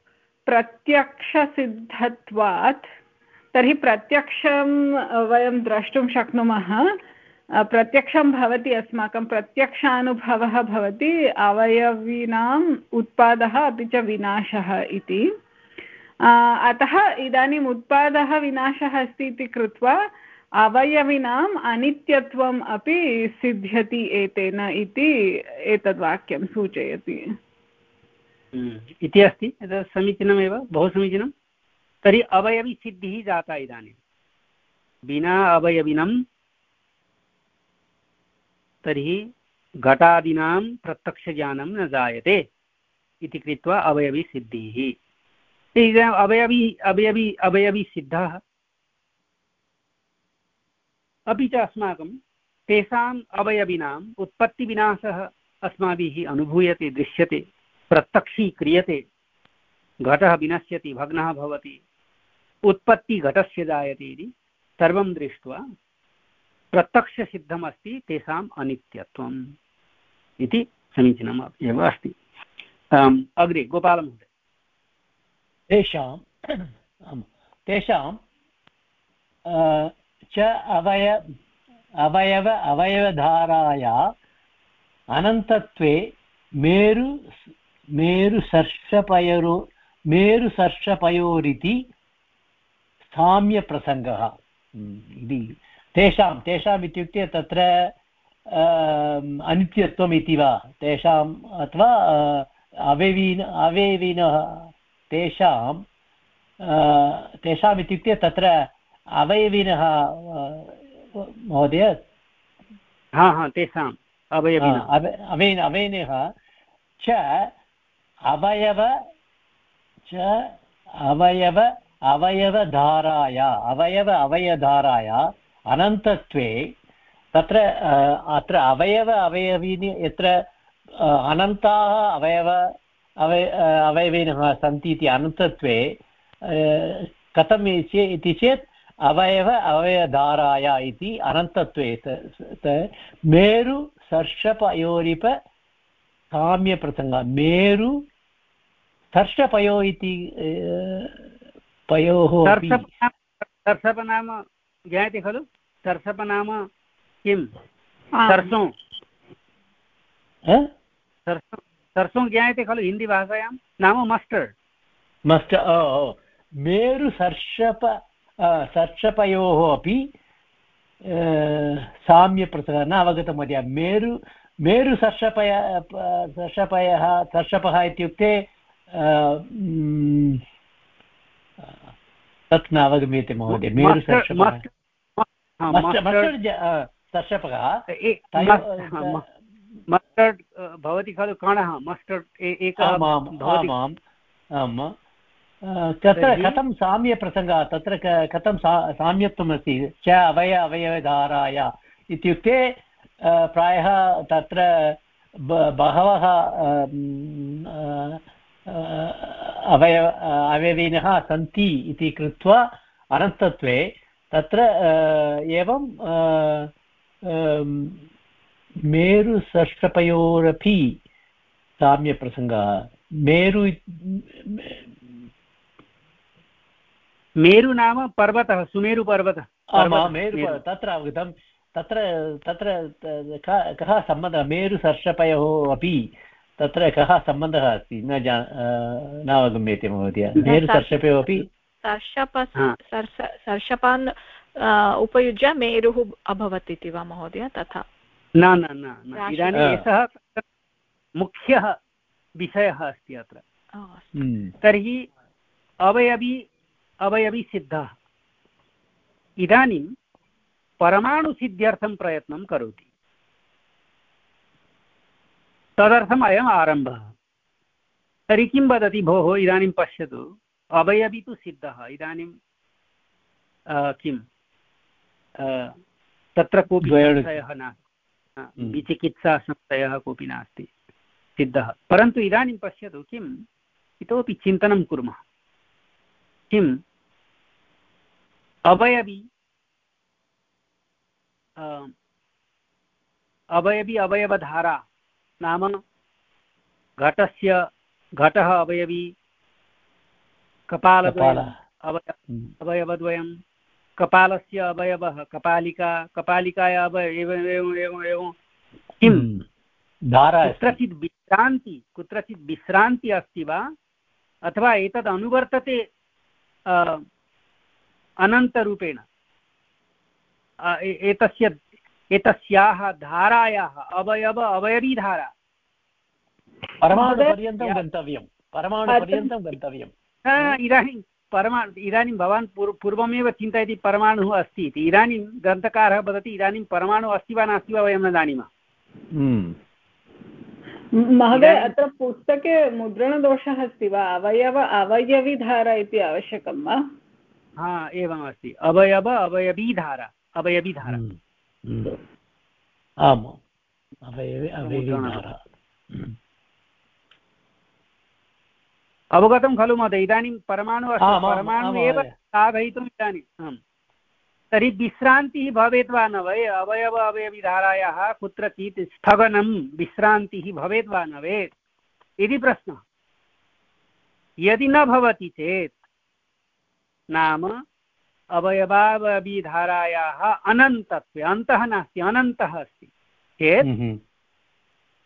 प्रत्यक्षसिद्धत्वात्, तर्हि प्रत्यक्षं वयं द्रष्टुं शक्नुमः, प्रत्यक्षं भवति, अस्माकं प्रत्यक्षानुभवः भवति अवयवीनाम् उत्पादः अपि च विनाशः इति। अतः इदानीम् उत्पादः विनाशः अस्ति इति कृत्वा अवयविनाम् अनित्यत्वम् अपि सिद्ध्यति एतेन इति एतद्वाक्यं सूचयति इति अस्ति। एतत् समीचीनमेव, बहु समीचीनं। तर्हि अवयविसिद्धिः जाता इदानीं। विना अवयविनं तर्हि घटादीनां प्रत्यक्षज्ञानं न जायते इति कृत्वा अवयविसिद्धिः। इदानीम् अवयवी अवयवी अवयविसिद्धः अपि च अस्माकं तेषाम् अवयविनाम् उत्पत्तिविनाशः अस्माभिः अनुभूयते, दृश्यते, प्रत्यक्षीक्रियते। घटः विनश्यति, भग्नः भवति, उत्पत्ति घटस्य जायते इति सर्वं दृष्ट्वा प्रत्यक्षसिद्धमस्ति तेषाम् अनित्यत्वम् इति समीचीनम् एव अस्ति। अग्रे गोपालमहोदय। तेषां तेषां च अवय अवयव अवयवधाराया अनन्तत्वे मेरु मेरुसर्षपयोरो मेरुसर्षपयोरिति साम्यप्रसङ्गः इति तेषां तेषाम् इत्युक्ते तत्र अनित्यत्वम् इति वा तेषाम् अथवा अवयवीन अवयविनः तेषां तेषाम् इत्युक्ते तत्र अवयविनः महोदय हा हा तेषाम् अवयविनः अवयन अवयविनः च अवयव च अवयव अवयवधाराय अवयव अवयधाराय अनन्तत्वे तत्र अत्र अवयव अवयवीनि यत्र अनन्ताः अवयव अवय अवयविनः सन्ति इति अनन्तत्वे कथम् इति चेत् अवयव अवयधाराय इति अनन्तत्वे मेरु सर्षपयोरिप साम्यप्रसङ्गः मेरु सर्षपयो इति पयोः सर्षप नाम ज्ञायते खलु सर्षप नाम किं सर्सों सर्सों ज्ञायते खलु हिन्दीभाषायां नाम मस्टर्ड् मस्टर्ड् मेरुसर्षप सर्षपयोः अपि साम्यप्रसङ्गः न अवगतं महोदय मेरु मेरुसर्षपय सर्षपयः सर्षपः इत्युक्ते तत् न अवगम्यते महोदय मेरुसर्षपः सर्षपः मस्टर्ड् भवति खलु कणः मस्टर्ड् एकः तत्र कथं साम्यप्रसङ्गः तत्र कथं साम्यत्वमस्ति च अवय अवयवधाराय इत्युक्ते प्रायः तत्र बहवः अवयव अवयविनः सन्ति इति कृत्वा अनन्तत्वे तत्र एवं मेरुसर्षपयोरपि साम्यप्रसङ्गः मेरु मेरु नाम पर्वतः सुमेरुपर्वतः मेरु तत्र अवगतं तत्र तत्र कः सम्बन्धः मेरुसर्षपयोः अपि तत्र कः सम्बन्धः अस्ति न जा न अवगम्यते महोदय मेरुसर्षपयोः अपि सर्षपान् उपयुज्य मेरुः अभवत् इति वा महोदय तथा न न न इदानीम् एषः मुख्यः विषयः अस्ति अत्र तर्हि अवयवी अवयवी सिद्धः इदानीं परमाणुसिद्ध्यर्थं प्रयत्नं करोति तदर्थम् अयम् आरम्भः तर्हि किं वदति भोः इदानीं पश्यतु अवयवी तु सिद्धः इदानीं किं तत्र कोऽपि संशयः नास्ति विचिकित्सा संशयः कोऽपि नास्ति सिद्धः परन्तु इदानीं पश्यतु किम् इतोपि चिन्तनं कुर्मः किम् अवयवी अवयवी अवयवधारा नाम घटस्य घटः अवयवी कपालद्वयम् अवयवद्वयं कपालस्य अवयवः कपालिका कपालिकाया एवम् एवम् एवम् एवं किं कुत्रचित् विश्रान्ति कुत्रचित् विश्रान्ति अस्ति वा अथवा एतद् अनुवर्तते अनन्तरूपेण एतस्य एतस्याः धारायाः अवयव अवयवीधारा परमाणुपर्यन्तं गन्तव्यं परमाणुपर्यन्तं गन्तव्यम् इदानीं परमाणु इदानीं भवान् पूर्वमेव चिन्तयति परमाणुः अस्ति इति इदानीं ग्रन्थकारः वदति इदानीं परमाणुः अस्ति वा नास्ति वा वयं न जानीमः महोदय अत्र पुस्तके मुद्रणदोषः अस्ति वा अवयव अवयवीधारा इति आवश्यकं वा हा एवमस्ति अवयव अवयवीधारा अवयवीधारा आम् अवयवीधारा अवगतं खलु महोदय इदानीं परमाणु अस्ति परमाणु एव साधयितुम् इदानीं तर्हि विश्रान्तिः भवेत् वा न वै अवयव अवयविधारायाः कुत्रचित् स्थगनं विश्रान्तिः भवेत् वा न वेत् इति प्रश्नः यदि न भवति चेत् नाम अवयवावयविधारायाः अनन्तत्वे अन्तः नास्ति अनन्तः अस्ति चेत्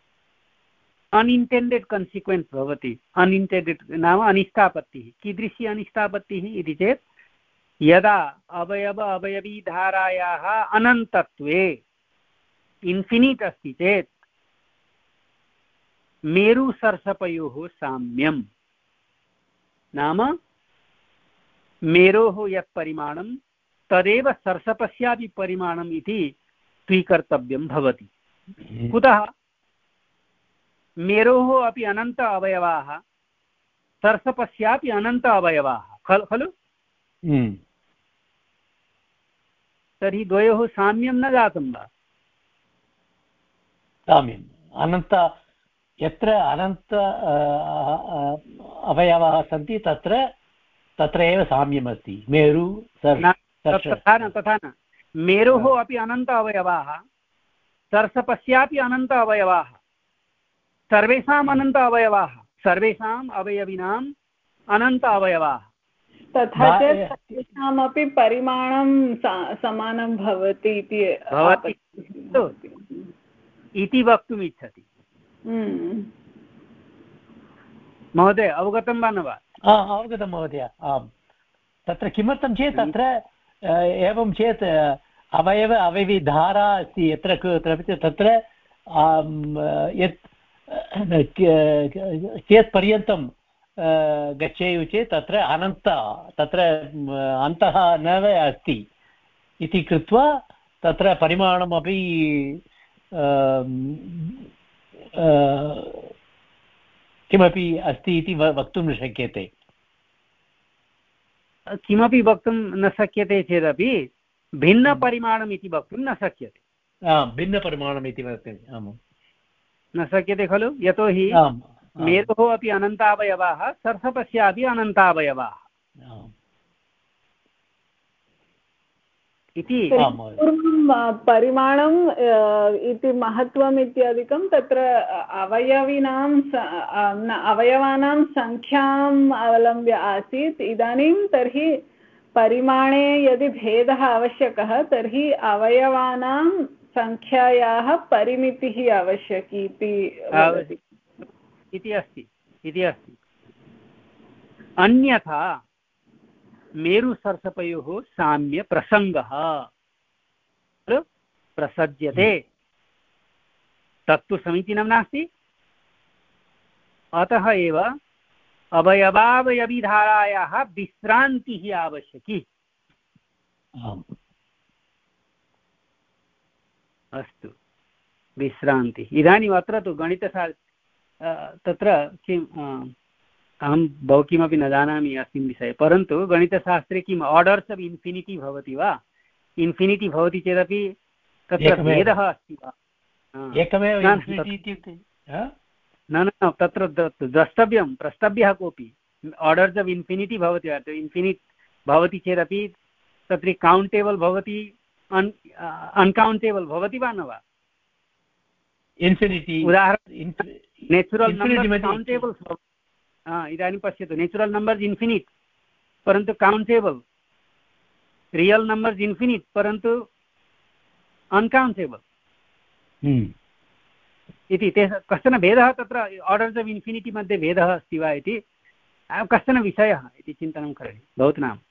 अनइण्टेण्डेड् कन्सिक्वेन्स् भवति अनइण्टेण्डेड् नाम अनिष्टापत्तिः कीदृशी अनिष्टापत्तिः इति चेत् यदा अवयव अवयवीधारायाः अनन्तत्वे इन्फिनिट् अस्ति चेत् मेरुसर्षपयोः साम्यं नाम मेरोः यत् परिमाणं तदेव सर्षपस्यापि परिमाणम् इति स्वीकर्तव्यं भवति। कुतः मेरोः अपि अनन्त अवयवाः सर्षपस्यापि अनन्त अवयवाः खलु खलु तर्हि द्वयोः साम्यं न जातं वा? साम्यम् अनन्त यत्र अनन्त अवयवाः सन्ति तत्र तत्र एव साम्यमस्ति। मेरु तथा न तथा न मेरोः अपि अनन्त अवयवाः सर्षपस्यापि अनन्त अवयवाः सर्वेषाम् अनन्त अवयवाः सर्वेषाम् अवयविनाम् अनन्त अवयवाः तथा च सर्वेषामपि परिमाणं समानं भवति इति वक्तुम् इच्छति। महोदय अवगतं वा न वा? अवगतं महोदय। आम् तत्र किमर्थं चेत् तत्र एवं चेत् अवयव अवयविधारा अस्ति यत्र कुत्रापि तत्र यत् कियत् पर्यन्तं गच्छेयुः चेत् तत्र अनन्त तत्र अन्तः नैव अस्ति इति कृत्वा तत्र परिमाणमपि किमपि अस्ति इति वक्तुं न शक्यते। किमपि वक्तुं न शक्यते चेदपि भिन्नपरिमाणम् इति वक्तुं न शक्यते। भिन्नपरिमाणम् इति वक्तुं न शक्यते खलु यतोहि मेरोः अपि अनन्तावयवाः सर्षपस्यापि अनन्तावयवाः इति। पूर्वं परिमाणम् इति महत्त्वम् इत्यादिकं तत्र अवयविनां अवयवानां सङ्ख्याम् अवलम्ब्य आसीत्। इदानीं तर्हि परिमाणे यदि भेदः आवश्यकः तर्हि अवयवानां सङ्ख्यायाः परिमितिः आवश्यकी इति अस्ति इति अस्ति। अन्यथा मेरुसर्षपयोः साम्य प्रसङ्गः प्रसज्यते तत्तु समीचीनं नास्ति। अतः एव अवयवावयविधारायाः विश्रान्तिः आवश्यकी। अस्तु विश्रान्तिः। इदानीम् अत्र तु गणितशास्त्रे तत्र किम् अहं बहु किमपि न जानामि अस्मिन् विषये, परन्तु गणितशास्त्रे किम् आर्डर्स् आफ् इन्फिनिटी भवति वा? इन्फिनिटी भवति चेदपि तत्र भेदः अस्ति वा? न न तत्र द्रष्टव्यं प्रष्टव्यः कोऽपि आर्डर्स् आफ् इन्फिनिटी भवति वा? इन्फिनिट् भवति चेदपि तत्र कौण्टेबल् भवति अन् अन्कौण्टेबल् भवति वा न वा? इन्फिनिटी उदाहरणं नेचुरल् नम्बर्स् कौण्टेबल्स् भवति। इदानीं पश्यतु नेचुरल् नम्बर्स् इन्फिनिट् परन्तु कौण्टेबल्, रियल् नम्बर्स् इन्फिनिट् परन्तु अन्कौण्टेबल् इति ते कश्चन भेदः तत्र आर्डर्स् आफ् इन्फिनिटी मध्ये भेदः अस्ति वा इति कश्चन विषयः इति चिन्तनं करणीयं भवतु नाम।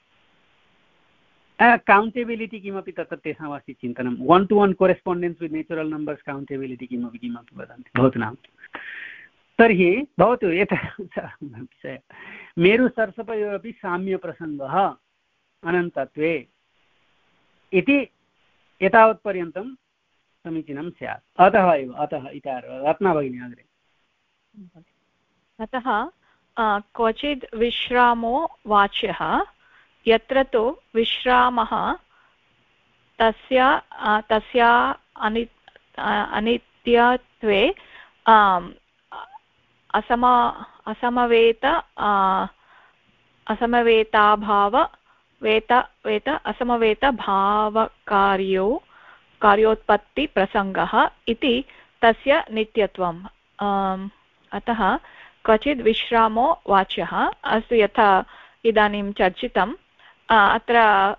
कौण्टेबिलिटि किमपि तत्र तेषाम् अस्ति चिन्तनं। One to one correspondence with natural numbers countability किमपि किमपि वदन्ति भवतु नाम। तर्हि भवतु एतत् विषयः मेरुसर्षपयोः अपि साम्यप्रसङ्गः अनन्तत्वे इति एतावत्पर्यन्तं समीचीनं स्यात्। अतः एव अतः इति रत्ना भगिनी अग्रे। अतः क्वचिद् विश्रामो वाच्यः यत्र तु विश्रामः तस्य तस्य अनि अनित्यत्वे असम असमवेत असमवेताभाव वेत वेत असमवेतभावकार्यो कार्योत्पत्तिप्रसङ्गः इति तस्य नित्यत्वम्। अतः क्वचित् विश्रामो वाच्यः। अस्तु यथा इदानीं चर्चितम् अत्र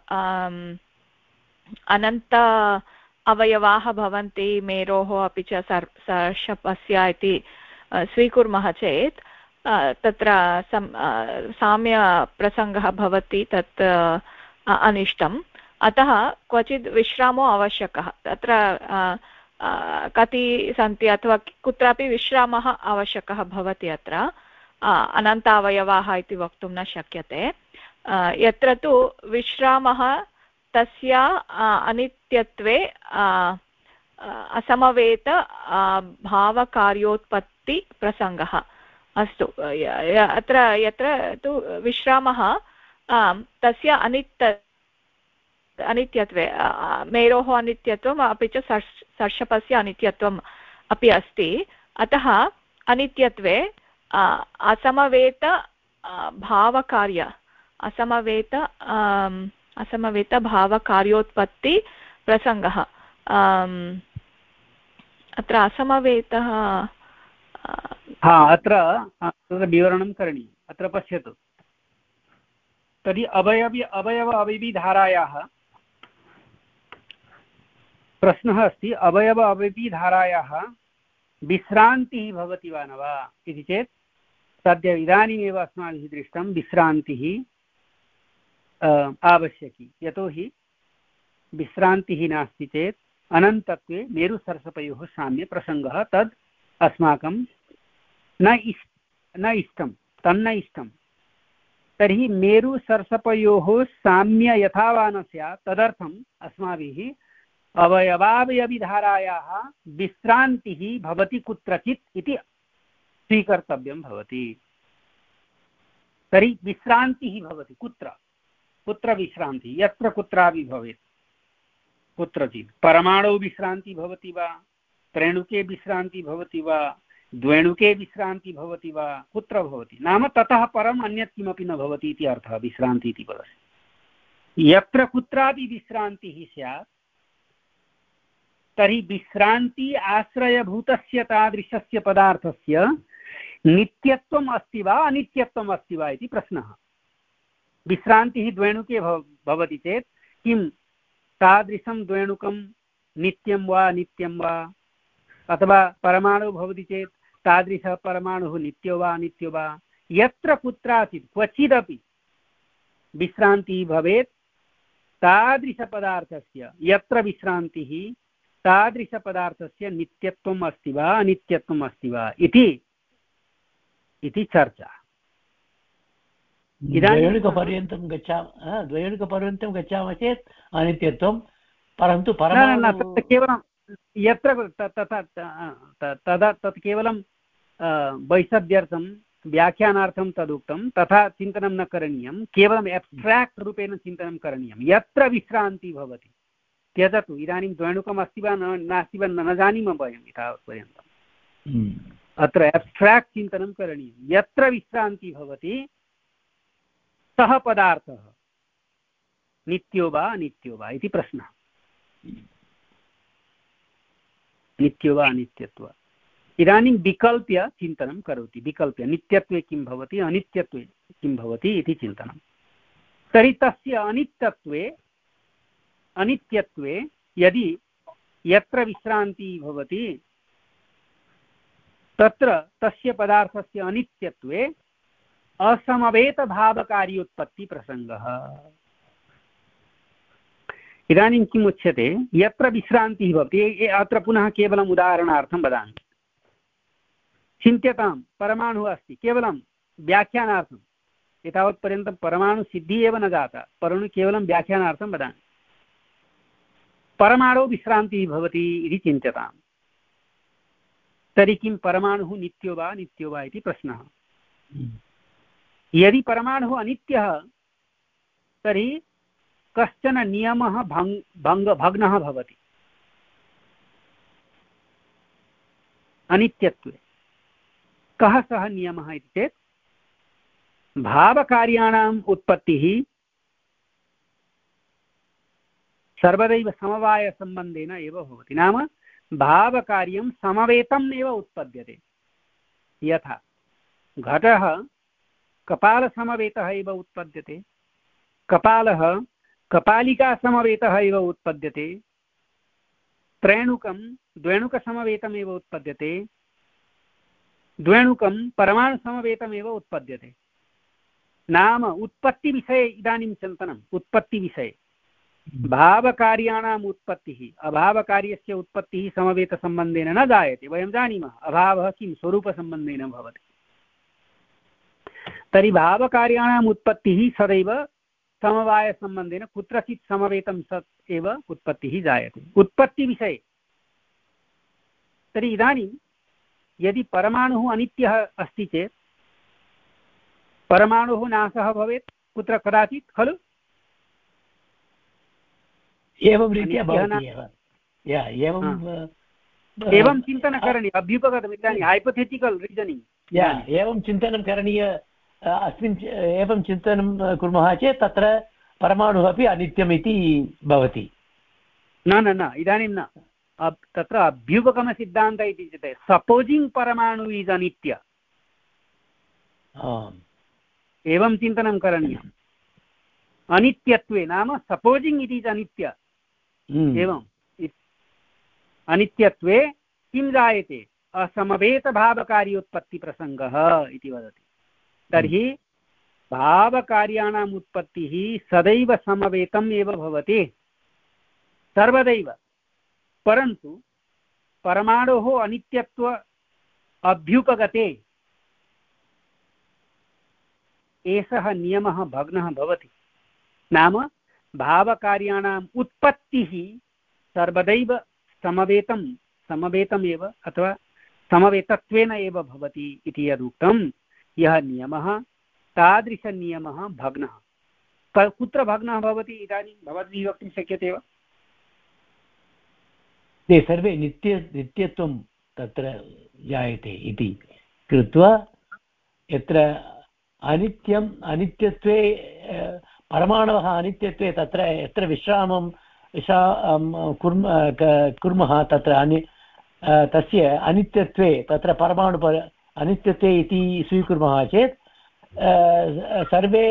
अनन्त अवयवाः भवन्ति मेरोः अपि च सर्षपस्य इति स्वीकुर्मः चेत् तत्र सम् साम्यप्रसङ्गः भवति, तत् अनिष्टम्। अतः क्वचित् विश्रामो आवश्यकः। तत्र कति सन्ति अथवा कुत्रापि विश्रामः आवश्यकः भवति। अत्र अनन्तावयवाः इति वक्तुं न शक्यते। यत्र तु विश्रामः तस्य अनित्यत्वे असमवेत भावकार्योत्पत्तिप्रसङ्गः। अस्तु, अत्र यत्र तु विश्रामः तस्य अनित्य अनित्यत्वे मेरोः अनित्यत्वम् अपि च सर्षपस्य अनित्यत्वम् अपि अस्ति। अतः अनित्यत्वे असमवेत भावकार्य असमवेत असमवेतभावकार्योत्पत्तिप्रसङ्गः। अत्र असमवेतः हा अत्र विवरणं करणीयम्। अत्र पश्यतु, तर्हि अवयवि अवयव अवयविधारायाः प्रश्नः अस्ति, अवयव अवयविधारायाः विश्रान्तिः भवति वा न वा इति चेत् सद्य इदानीमेव अस्माभिः दृष्टं विश्रान्तिः आवश्यकी। यतोहि विश्रान्तिः नास्ति चेत् अनन्तत्वे मेरुसरसपयोः साम्य प्रसङ्गः तद् अस्माकं न इष्ट न इष्टं तन्न इष्टं। तर्हि मेरुसरसपयोः साम्य यथा वा न स्यात् तदर्थम् अस्माभिः अवयवावयविधारायाः विश्रान्तिः भवति कुत्रचित् इति स्वीकर्तव्यं भवति। तर्हि विश्रान्तिः भवति कुत्र कुत्र विश्रान्तिः? यत्र कुत्रापि भवेत्, कुत्रचित् परमाणौ विश्रान्तिः भवति वा, त्रेणुके विश्रान्तिः भवति वा, द्वेणुके विश्रान्तिः भवति वा, कुत्र भवति? नाम ततः परम् अन्यत् किमपि न भवति इति अर्थः विश्रान्ति इति पदस्य। यत्र कुत्रापि विश्रान्तिः स्यात् तर्हि विश्रान्ति आश्रयभूतस्य तादृशस्य पदार्थस्य नित्यत्वम् अस्ति वा अनित्यत्वम् अस्ति वा इति प्रश्नः। विश्रान्तिः द्वेणुके भवति चेत् किं तादृशं द्वेणुकं नित्यं वा अनित्यं वा, अथवा परमाणुः भवति चेत् तादृशः परमाणुः नित्यो वा अनित्यो वा? यत्र कुत्राचित् क्वचिदपि विश्रान्तिः भवेत् तादृशपदार्थस्य, यत्र विश्रान्तिः तादृशपदार्थस्य नित्यत्वम् अस्ति वा अनित्यत्वम् अस्ति वा इति इति चर्चा। द्वयोनिकपर्यन्तं गच्छामः द्वयोनिकपर्यन्तं गच्छामः चेत् अनित्यत्वं, परन्तु परमाणु केवलं यत्र तथा तदा तत् केवलं वैषद्यर्थं व्याख्यानार्थं तदुक्तं, तथा चिन्तनं न करणीयं, केवलम् एब्स्ट्राक्ट् रूपेण चिन्तनं करणीयं। यत्र विश्रान्तिः भवति त्यजतु। इदानीं द्वेणुकम् अस्ति वा नास्ति वा न जानीमः वयम् एतावत्पर्यन्तम्। अत्र एब्स्ट्राक्ट् चिन्तनं करणीयं। यत्र विश्रान्तिः भवति सः पदार्थः नित्यो वा अनित्यो वा इति प्रश्नः। नित्यो वा अनित्यत्व। इदानीं विकल्प्य चिन्तनं करोति। विकल्प्य नित्यत्वे किं भवति अनित्यत्वे किं भवति इति चिन्तनं। तर्हि तस्य अनित्यत्वे अनित्यत्वे यदि यत्र विश्रान्तिः भवति तत्र तस्य पदार्थस्य अनित्यत्वे असमवेतभावकार्योत्पत्तिप्रसङ्गः। इदानीं किम् उच्यते? यत्र विश्रान्तिः भवति, अत्र पुनः केवलम् उदाहरणार्थं वदामि। चिन्त्यतां परमाणुः अस्ति, केवलं व्याख्यानार्थम्, एतावत्पर्यन्तं परमाणुसिद्धिः एव न जाता, परन्तु केवलं व्याख्यानार्थं वदामि। परमाणु विश्रान्तिः भवति इति चिन्त्यताम्। तर्हि किं परमाणुः नित्यो वा नित्यो वा इति प्रश्नः। यदि परमाणुः अनित्यः तर्हि कश्चन नियमः भङ्ग भङ्ग भग्नः भवति अनित्यत्वे। कः सः नियमः इति चेत् भावकार्याणाम् उत्पत्तिः सर्वदैव समवायसम्बन्धेन एव भवति। नाम भावकार्यं समवेतम् एव उत्पद्यते। यथा घटः कपालसमवेतः एव उत्पद्यते, कपालः कपालिकासमवेतः एव उत्पद्यते, त्रेणुकं द्वेणुकसमवेतमेव उत्पद्यते, द्वेणुकं परमाणुसमवेतमेव उत्पद्यते। नाम उत्पत्तिविषये इदानीं चिन्तनम्। उत्पत्तिविषये भावकार्याणाम् उत्पत्तिः अभावकार्यस्य उत्पत्तिः समवेतसम्बन्धेन न जायते। वयं जानीमः अभावः किं स्वरूपसम्बन्धेन भवति। तर्हि भावकार्याणाम् उत्पत्तिः सदैव समवायसम्बन्धेन कुत्रचित् समवेतं सत् एव उत्पत्तिः जायते उत्पत्तिविषये। तर्हि इदानीं यदि परमाणुः अनित्यः अस्ति चेत् परमाणुः नाशः भवेत् कुत्र कदाचित् खलु। एवं रीत्या भवति एव। एवं चिन्तनं करणीयम्। अभ्युपगतम् इदानीं हैपोथेटिकल् रीजनिङ्ग्। एवं चिन्तनं करणीय अस्मिन् एवं चिन्तनं कुर्मः चेत् तत्र परमाणुः अपि अनित्यम् इति भवति। न न न इदानीं न तत्र अभ्युपगमसिद्धान्तः इति उच्यते। सपोजिङ्ग् परमाणु इस् अनित्य एवं चिन्तनं करणीयम्। अनित्यत्वे नाम सपोजिङ्ग् इट् इस् अनित्य एवम् अनित्यत्वे किं जायते असमवेतभावकार्योत्पत्तिप्रसङ्गः इति वदति। तर्हि भावकार्याणाम् उत्पत्तिः सदैव समवेतम् एव भवति सर्वदैव। परन्तु परमाणोः अनित्यत्व अभ्युपगते एषः नियमः भग्नः भवति। नाम भावकार्याणाम् उत्पत्तिः सर्वदैव समवेतं समवेतमेव अथवा समवेतत्वेन एव भवति इति यदुक्तं यः नियमः तादृशनियमः भग्नः। कुत्र भग्नः भवति इदानीं भवद्भिः वक्तुं शक्यते वा? ते सर्वे नित्य नित्यत्वं तत्र जायते इति कृत्वा यत्र अनित्यम् अनित्यत्वे परमाणवः अनित्यत्वे तत्र यत्र विश्रामं विश्रामं कुर्मः कुर्मः तत्र अनि तस्य अनित्यत्वे तत्र परमाणु अनित्यत्वे इति स्वीकुर्मः चेत् सर्वे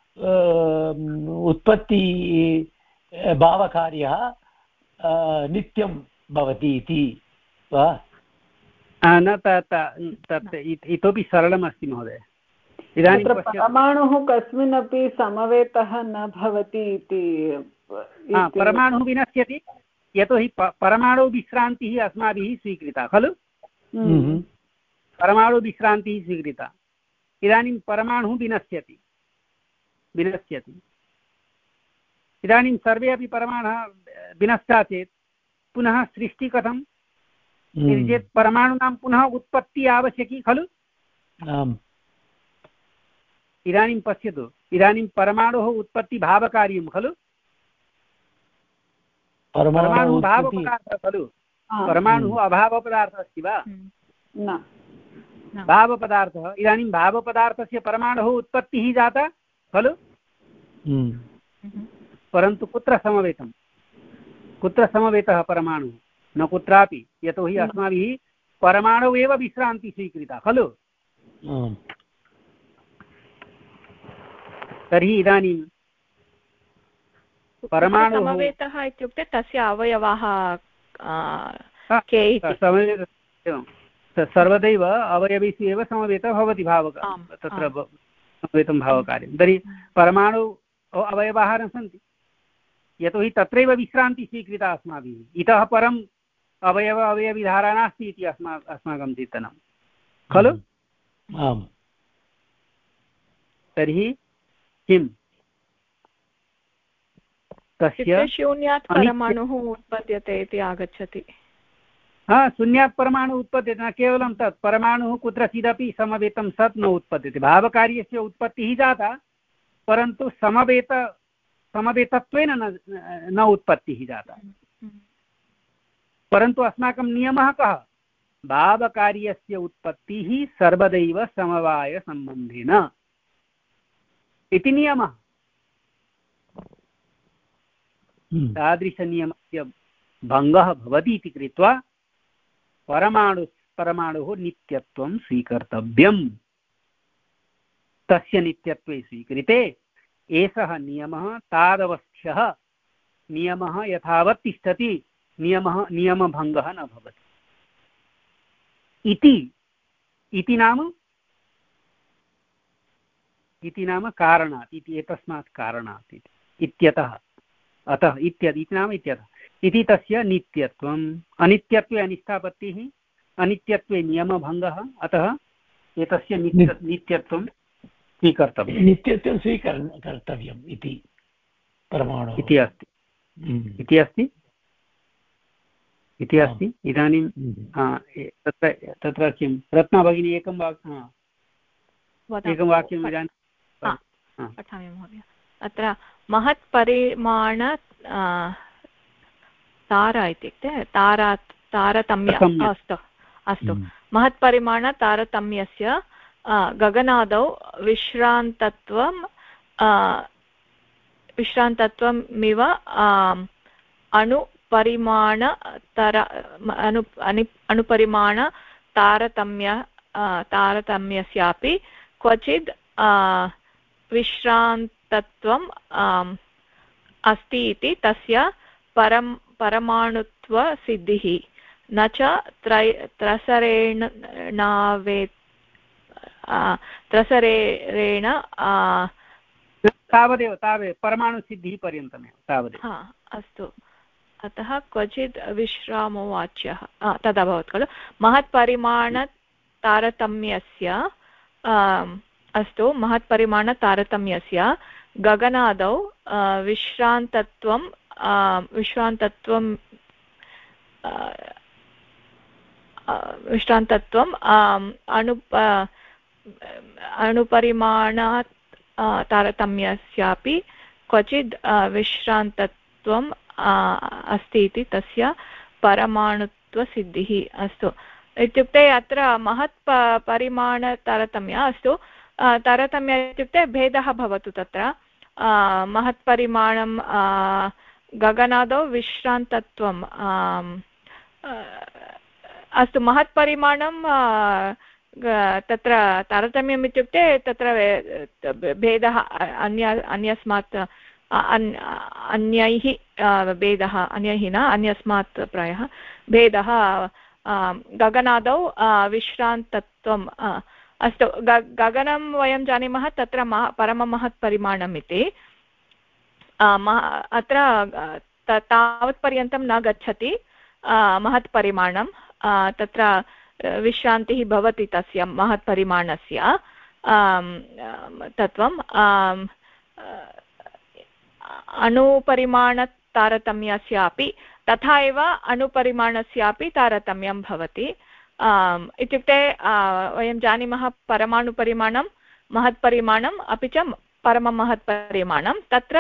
उत्पत्ति भावकार्यः नित्यं भवति इति वा? न तत् इतोपि सरलमस्ति महोदय। इदानीं परमाणुः कस्मिन्नपि समवेतः न भवति इति परमाणुः विनश्यति यतोहि परमाणु विश्रान्तिः अस्माभिः स्वीकृता खलु। परमाणु विश्रान्तिः स्वीकृता। इदानीं परमाणुः विनश्यति विनश्यति इदानीं सर्वे अपि परमाणुः विनष्टा चेत् पुनः सृष्टिः कथं? यदि चेत् परमाणूनां पुनः उत्पत्तिः आवश्यकी खलु। इदानीं पश्यतु इदानीं परमाणोः उत्पत्ति भावकार्यं खलु। परमाणुः भावपदार्थः खलु। परमाणुः अभावपदार्थः अस्ति वा? न भावपदार्थः। इदानीं भावपदार्थस्य परमाणुः उत्पत्तिः जाता खलु। परन्तु कुत्र समवेतं? कुत्र समवेतः परमाणुः? न कुत्रापि। यतोहि अस्माभिः परमाणु एव विश्रान्तिः स्वीकृता खलु। तर्हि इदानीं परमाणुः समवेतः इत्युक्ते तस्य अवयवाः के इति? सर्वदैव अवयवेषु एव समवेतः भवति भाव तत्र समवेतं भावकार्यं। तर्हि परमाणु अवयवाः न सन्ति यतोहि तत्रैव विश्रान्तिः स्वीकृता अस्माभिः। इतः परम् अवयव अवयविधारा नास्ति इति अस्मा अस्माकं चिन्तनं खलु। तर्हि किम् तस्य शून्यात् परमाणुः उत्पद्यते इति आगच्छति। हा शून्यात् परमाणुः उत्पद्यते। न केवलं तत् परमाणुः कुत्रचिदपि समवेतं सत् न उत्पद्यते। भावकार्यस्य उत्पत्तिः जाता परन्तु समवेत समवेतत्वेन न न उत्पत्तिः जाता। परन्तु अस्माकं नियमः कः? भावकार्यस्य उत्पत्तिः सर्वदैव समवायसम्बन्धेन इति नियमः। तादृशनियमस्य भङ्गः भवति इति कृत्वा परमाणु परमाणुः नित्यत्वं स्वीकर्तव्यम्। तस्य नित्यत्वे स्वीकृते एषः नियमः तादवस्थ्यः नियमः यथावत् तिष्ठति। नियमः नियमभङ्गः न भवति इति इति नाम इति नाम कारणात् इति एतस्मात् कारणात् इत्यतः अतः इत्यादि इति नाम इत्यतः इति तस्य नित्यत्वम् अनित्यत्वे अनिष्टापत्तिः अनित्यत्वे नियमभङ्गः अतः एतस्य नित्य नित्यत्वं स्वीकर्तव्यं नित्यत्वं स्वीकर् कर्तव्यम् इति परमाणुः इति अस्ति इति अस्ति इति अस्ति इदानीं तत्र तत्र किं रत्ना भगिनी एकं वाक्यं एकं वाक्यम् इदानीं पठामि महोदय। अत्र महत्परिमाण तारा इत्युक्ते तारा तारतम्य अस्तु अस्तु महत्परिमाणतारतम्यस्य गगनादौ विश्रान्तत्वं विश्रान्तत्वमिव अणुपरिमाणतर अणु अणुपरिमाणतारतम्य तारतम्यस्यापि क्वचित् विश्रान्तत्वम् अस्ति इति तस्य परं परमाणुत्वसिद्धिः न च त्रय त्रसरेण नावे त्रसरेण तावदेव तावदेव परमाणुसिद्धिः पर्यन्तमेव तावदेव। हा अस्तु अतः क्वचित् विश्रामो वाच्यः तदा भवति खलु महत्परिमाणतारतम्यस्य अस्तु महत्परिमाणतारतम्यस्य गगनादौ विश्रान्तत्वं विश्रान्तत्वं विश्रान्तत्वम् अणु अणुपरिमाणात् तारतम्यस्यापि क्वचित् विश्रान्तत्वम् अस्ति इति तस्य परमाणुत्वसिद्धिः। अस्तु इत्युक्ते अत्र महत् परिमाणतारतम्य अस्तु तारतम्य इत्युक्ते भेदः भवतु तत्र महत्परिमाणं गगनादौ विश्रान्तत्वं अस्तु महत्परिमाणं तत्र तारतम्यम् इत्युक्ते तत्र भेदः अन्य अन्यस्मात् अन्यैः भेदः अन्यैः न अन्यस्मात् प्रायः भेदः गगनादौ विश्रान्तत्वम् अस्तु गगनं वयं जानीमः तत्र मह परममहत्परिमाणम् इति अत्र तावत्पर्यन्तं न गच्छति महत्परिमाणं तत्र विश्रान्तिः भवति तस्य महत्परिमाणस्य तत्त्वं अणुपरिमाणतारतम्यस्यापि तथा एव अणुपरिमाणस्यापि तारतम्यं भवति इत्युक्ते वयं जानीमः परमाणुपरिमाणं महत्परिमाणम् अपि च परममहत्परिमाणं तत्र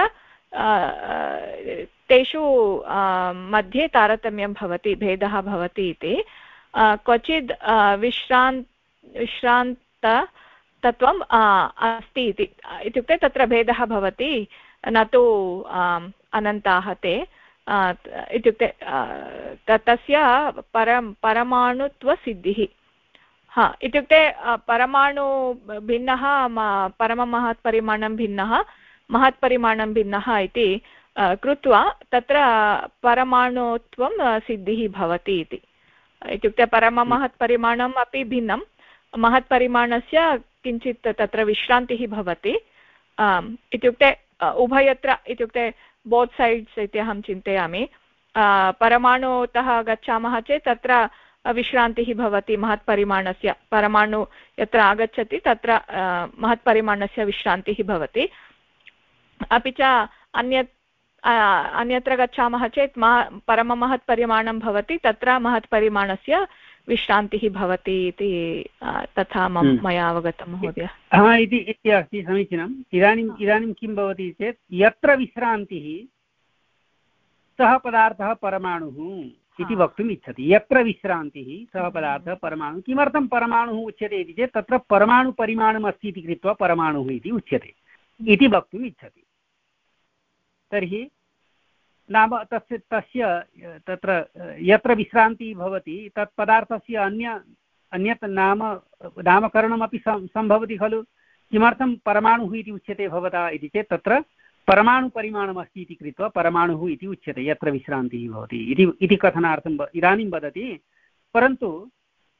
तेषु मध्ये तारतम्यं भवति भेदः भवति इति क्वचित् विश्रान्त विश्रान्ततत्त्वम् अस्ति इति इत्युक्ते तत्र भेदः भवति न तु अनन्ताः ते इत्युक्ते तस्य परं परमाणुत्वसिद्धिः हा इत्युक्ते परमाणु भिन्नः परममहत्परिमाणं भिन्नः महत्परिमाणं भिन्नः इति कृत्वा तत्र परमाणुत्वं सिद्धिः भवति इति इत्युक्ते परममहत्परिमाणम् अपि भिन्नं महत्परिमाणस्य किञ्चित् तत्र विश्रान्तिः भवति इत्युक्ते उभयत्र इत्युक्ते बोत् सैड्स् इति अहं चिन्तयामि परमाणुतः गच्छामः चेत् तत्र विश्रान्तिः भवति महत्परिमाणस्य परमाणु यत्र आगच्छति तत्र महत्परिमाणस्य विश्रान्तिः भवति अपि च अन्यत् अन्यत्र गच्छामः चेत् परममहत्परिमाणं भवति तत्र महत्परिमाणस्य विश्रान्तिः भवति इति तथा मया अवगतं महोदय। हा इति इति अस्ति समीचीनम्। इदानीम् इदानीं किं भवति चेत् यत्र विश्रान्तिः सः पदार्थः परमाणुः इति वक्तुम् इच्छति। यत्र विश्रान्तिः सः पदार्थः परमाणुः। किमर्थं परमाणुः उच्यते इति चेत् तत्र परमाणुपरिमाणम् अस्ति इति कृत्वा परमाणुः इति उच्यते इति वक्तुम् इच्छति। तर्हि नाम तस्य तस्य तत्र यत्र विश्रान्तिः भवति तत् पदार्थस्य अन्य अन्यत् नाम नामकरणमपि सम्भवति खलु। किमर्थं परमाणुः इति उच्यते भवता इति चेत् तत्र परमाणुपरिमाणमस्ति इति कृत्वा परमाणुः इति उच्यते यत्र विश्रान्तिः भवति इति इति कथनार्थम् इदानीं वदति। परन्तु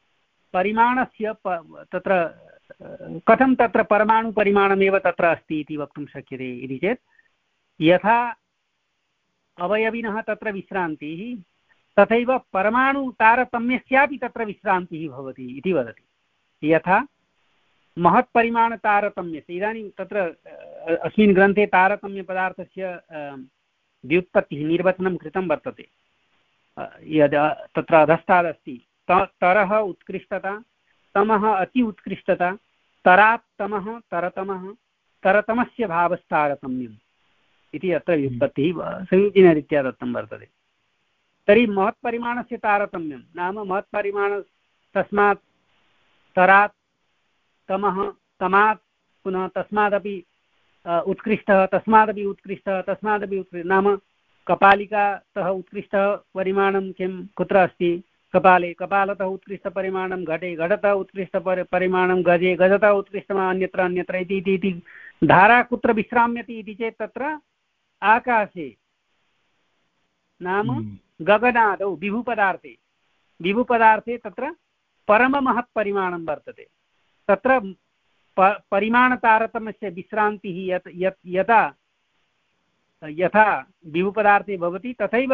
परिमाणस्य तत्र कथं तत्र परमाणुपरिमाणमेव तत्र अस्ति इति वक्तुं शक्यते इति चेत् यथा अवयविनः तत्र विश्रान्तिः तथैव परमाणुतारतम्यस्यापि तत्र विश्रान्तिः भवति इति वदति। यथा महत्परिमाणतारतम्यस्य इदानीं तत्र अस्मिन् ग्रन्थे तारतम्यपदार्थस्य व्युत्पत्तिः निर्वचनं कृतं वर्तते। यद् तत्र अधस्तादस्ति तरः उत्कृष्टता, तमः अति उत्कृष्टता, तरात् तमः तरतमः, तरतमस्य भावस्तारतम्यम् इति अत्र व्युत्पत्तिः समीचीनरीत्या दत्तं वर्तते। तर्हि महत्परिमाणस्य तारतम्यं नाम महत्परिमाण तस्मात् तरात् तमः, तमात् पुनः तस्मादपि उत्कृष्टः, तस्मादपि उत्कृष्टः, तस्मादपि उत्कृष्टः नाम कपालिकातः उत्कृष्टः परिमाणं किं कुत्र अस्ति? कपाले, कपालतः उत्कृष्टपरिमाणं घटे, घटतः उत्कृष्टपरिमाणं गजे, गजतः उत्कृष्टम् अन्यत्र अन्यत्र इति इति धारा कुत्र विश्राम्यति इति चेत् तत्र आकाशे नाम गगनादौ विभुपदार्थे विभुपदार्थे तत्र परममहत्परिमाणं वर्तते। तत्र प परिमाणतारतम्यस्य विश्रान्तिः यत् यत् यथा यथा विभुपदार्थे भवति तथैव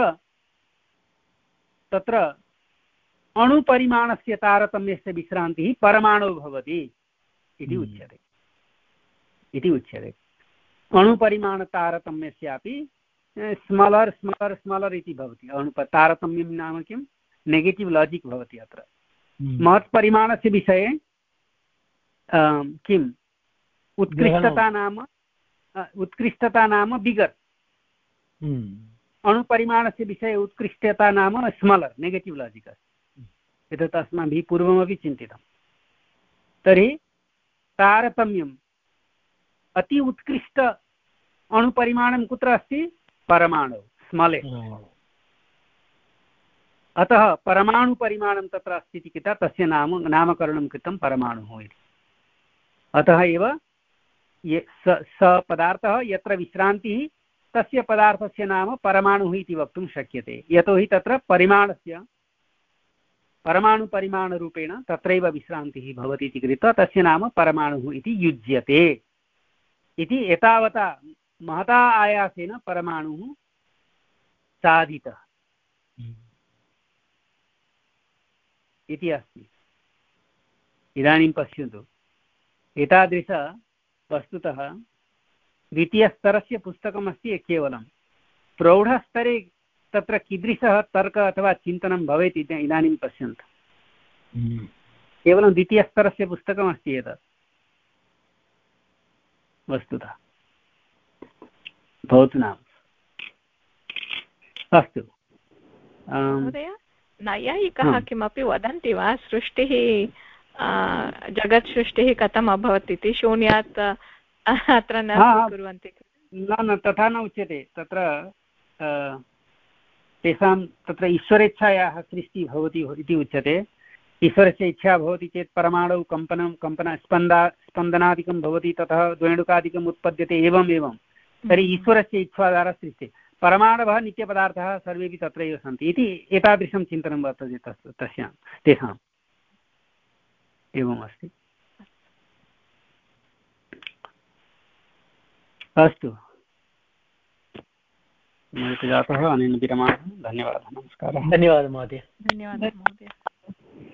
तत्र अणुपरिमाणस्य तारतम्यस्य विश्रान्तिः परमाणु भवति इति उच्यते इति उच्यते। अणुपरिमाणतारतम्यस्यापि स्मलर् स्मलर् स्मलर् इति भवति। अणुप तारतम्यं नाम किं? नेगेटिव् लाजिक् भवति अत्र। महत्परिमाणस्य विषये किम् उत्कृष्टता नाम उत्कृष्टता नाम बिगर्, अणुपरिमाणस्य विषये उत्कृष्टता नाम स्मलर्, नेगेटिव् लाजिक् अस्ति। एतत् अस्माभिः पूर्वमपि चिन्तितं। तर्हि तारतम्यम् अति उत्कृष्ट अणुपरिमाणं कुत्र अस्ति? परमाणु, स्मले। अतः परमाणुपरिमाणं तत्र अस्ति इति कृत्वा तस्य नाम नामकरणं कृतं परमाणुः इति। अतः एव ये स स पदार्थः यत्र विश्रान्तिः तस्य पदार्थस्य नाम परमाणुः इति वक्तुं शक्यते। यतोहि तत्र परिमाणस्य परमाणुपरिमाणरूपेण तत्रैव विश्रान्तिः भवति इति कृत्वा तस्य नाम परमाणुः इति युज्यते इति। एतावता महता आयासेन परमाणुः साधितः इति अस्ति। इदानीं पश्यन्तु, एतादृश वस्तुतः द्वितीयस्तरस्य पुस्तकमस्ति केवलं। प्रौढस्तरे तत्र कीदृशः तर्कः अथवा चिन्तनं भवेत् इति इदानीं पश्यन्तु। केवलं द्वितीयस्तरस्य पुस्तकमस्ति एतत् वस्तुतः। भवतु नाम अस्तु। नैयायिकाः किमपि वदन्ति वा? सृष्टिः जगत् सृष्टिः कथम् अभवत् इति शून्यात् अत्र न स्वीकुर्वन्ति? न न तथा न उच्यते। तत्र तेषां तत्र ईश्वरेच्छायाः सृष्टिः भवति इति उच्यते। ईश्वरस्य इच्छा भवति चेत् परमाणौ कम्पनं कम्पन स्पन्दा स्पन्दनादिकं भवति, ततः द्वेणुकादिकम् उत्पद्यते, एवम् एवं। तर्हि ईश्वरस्य इच्छाद्वारा सृष्टिः। परमाणवः नित्यपदार्थाः सर्वेपि तत्रैव सन्ति इति एतादृशं चिन्तनं वर्तते तस् तस्यां तेषाम्। एवम् अस्ति। अस्तु, जातः अनेन विरमामः। धन्यवादः, नमस्कारः। धन्यवादः महोदय। धन्यवादः महोदय।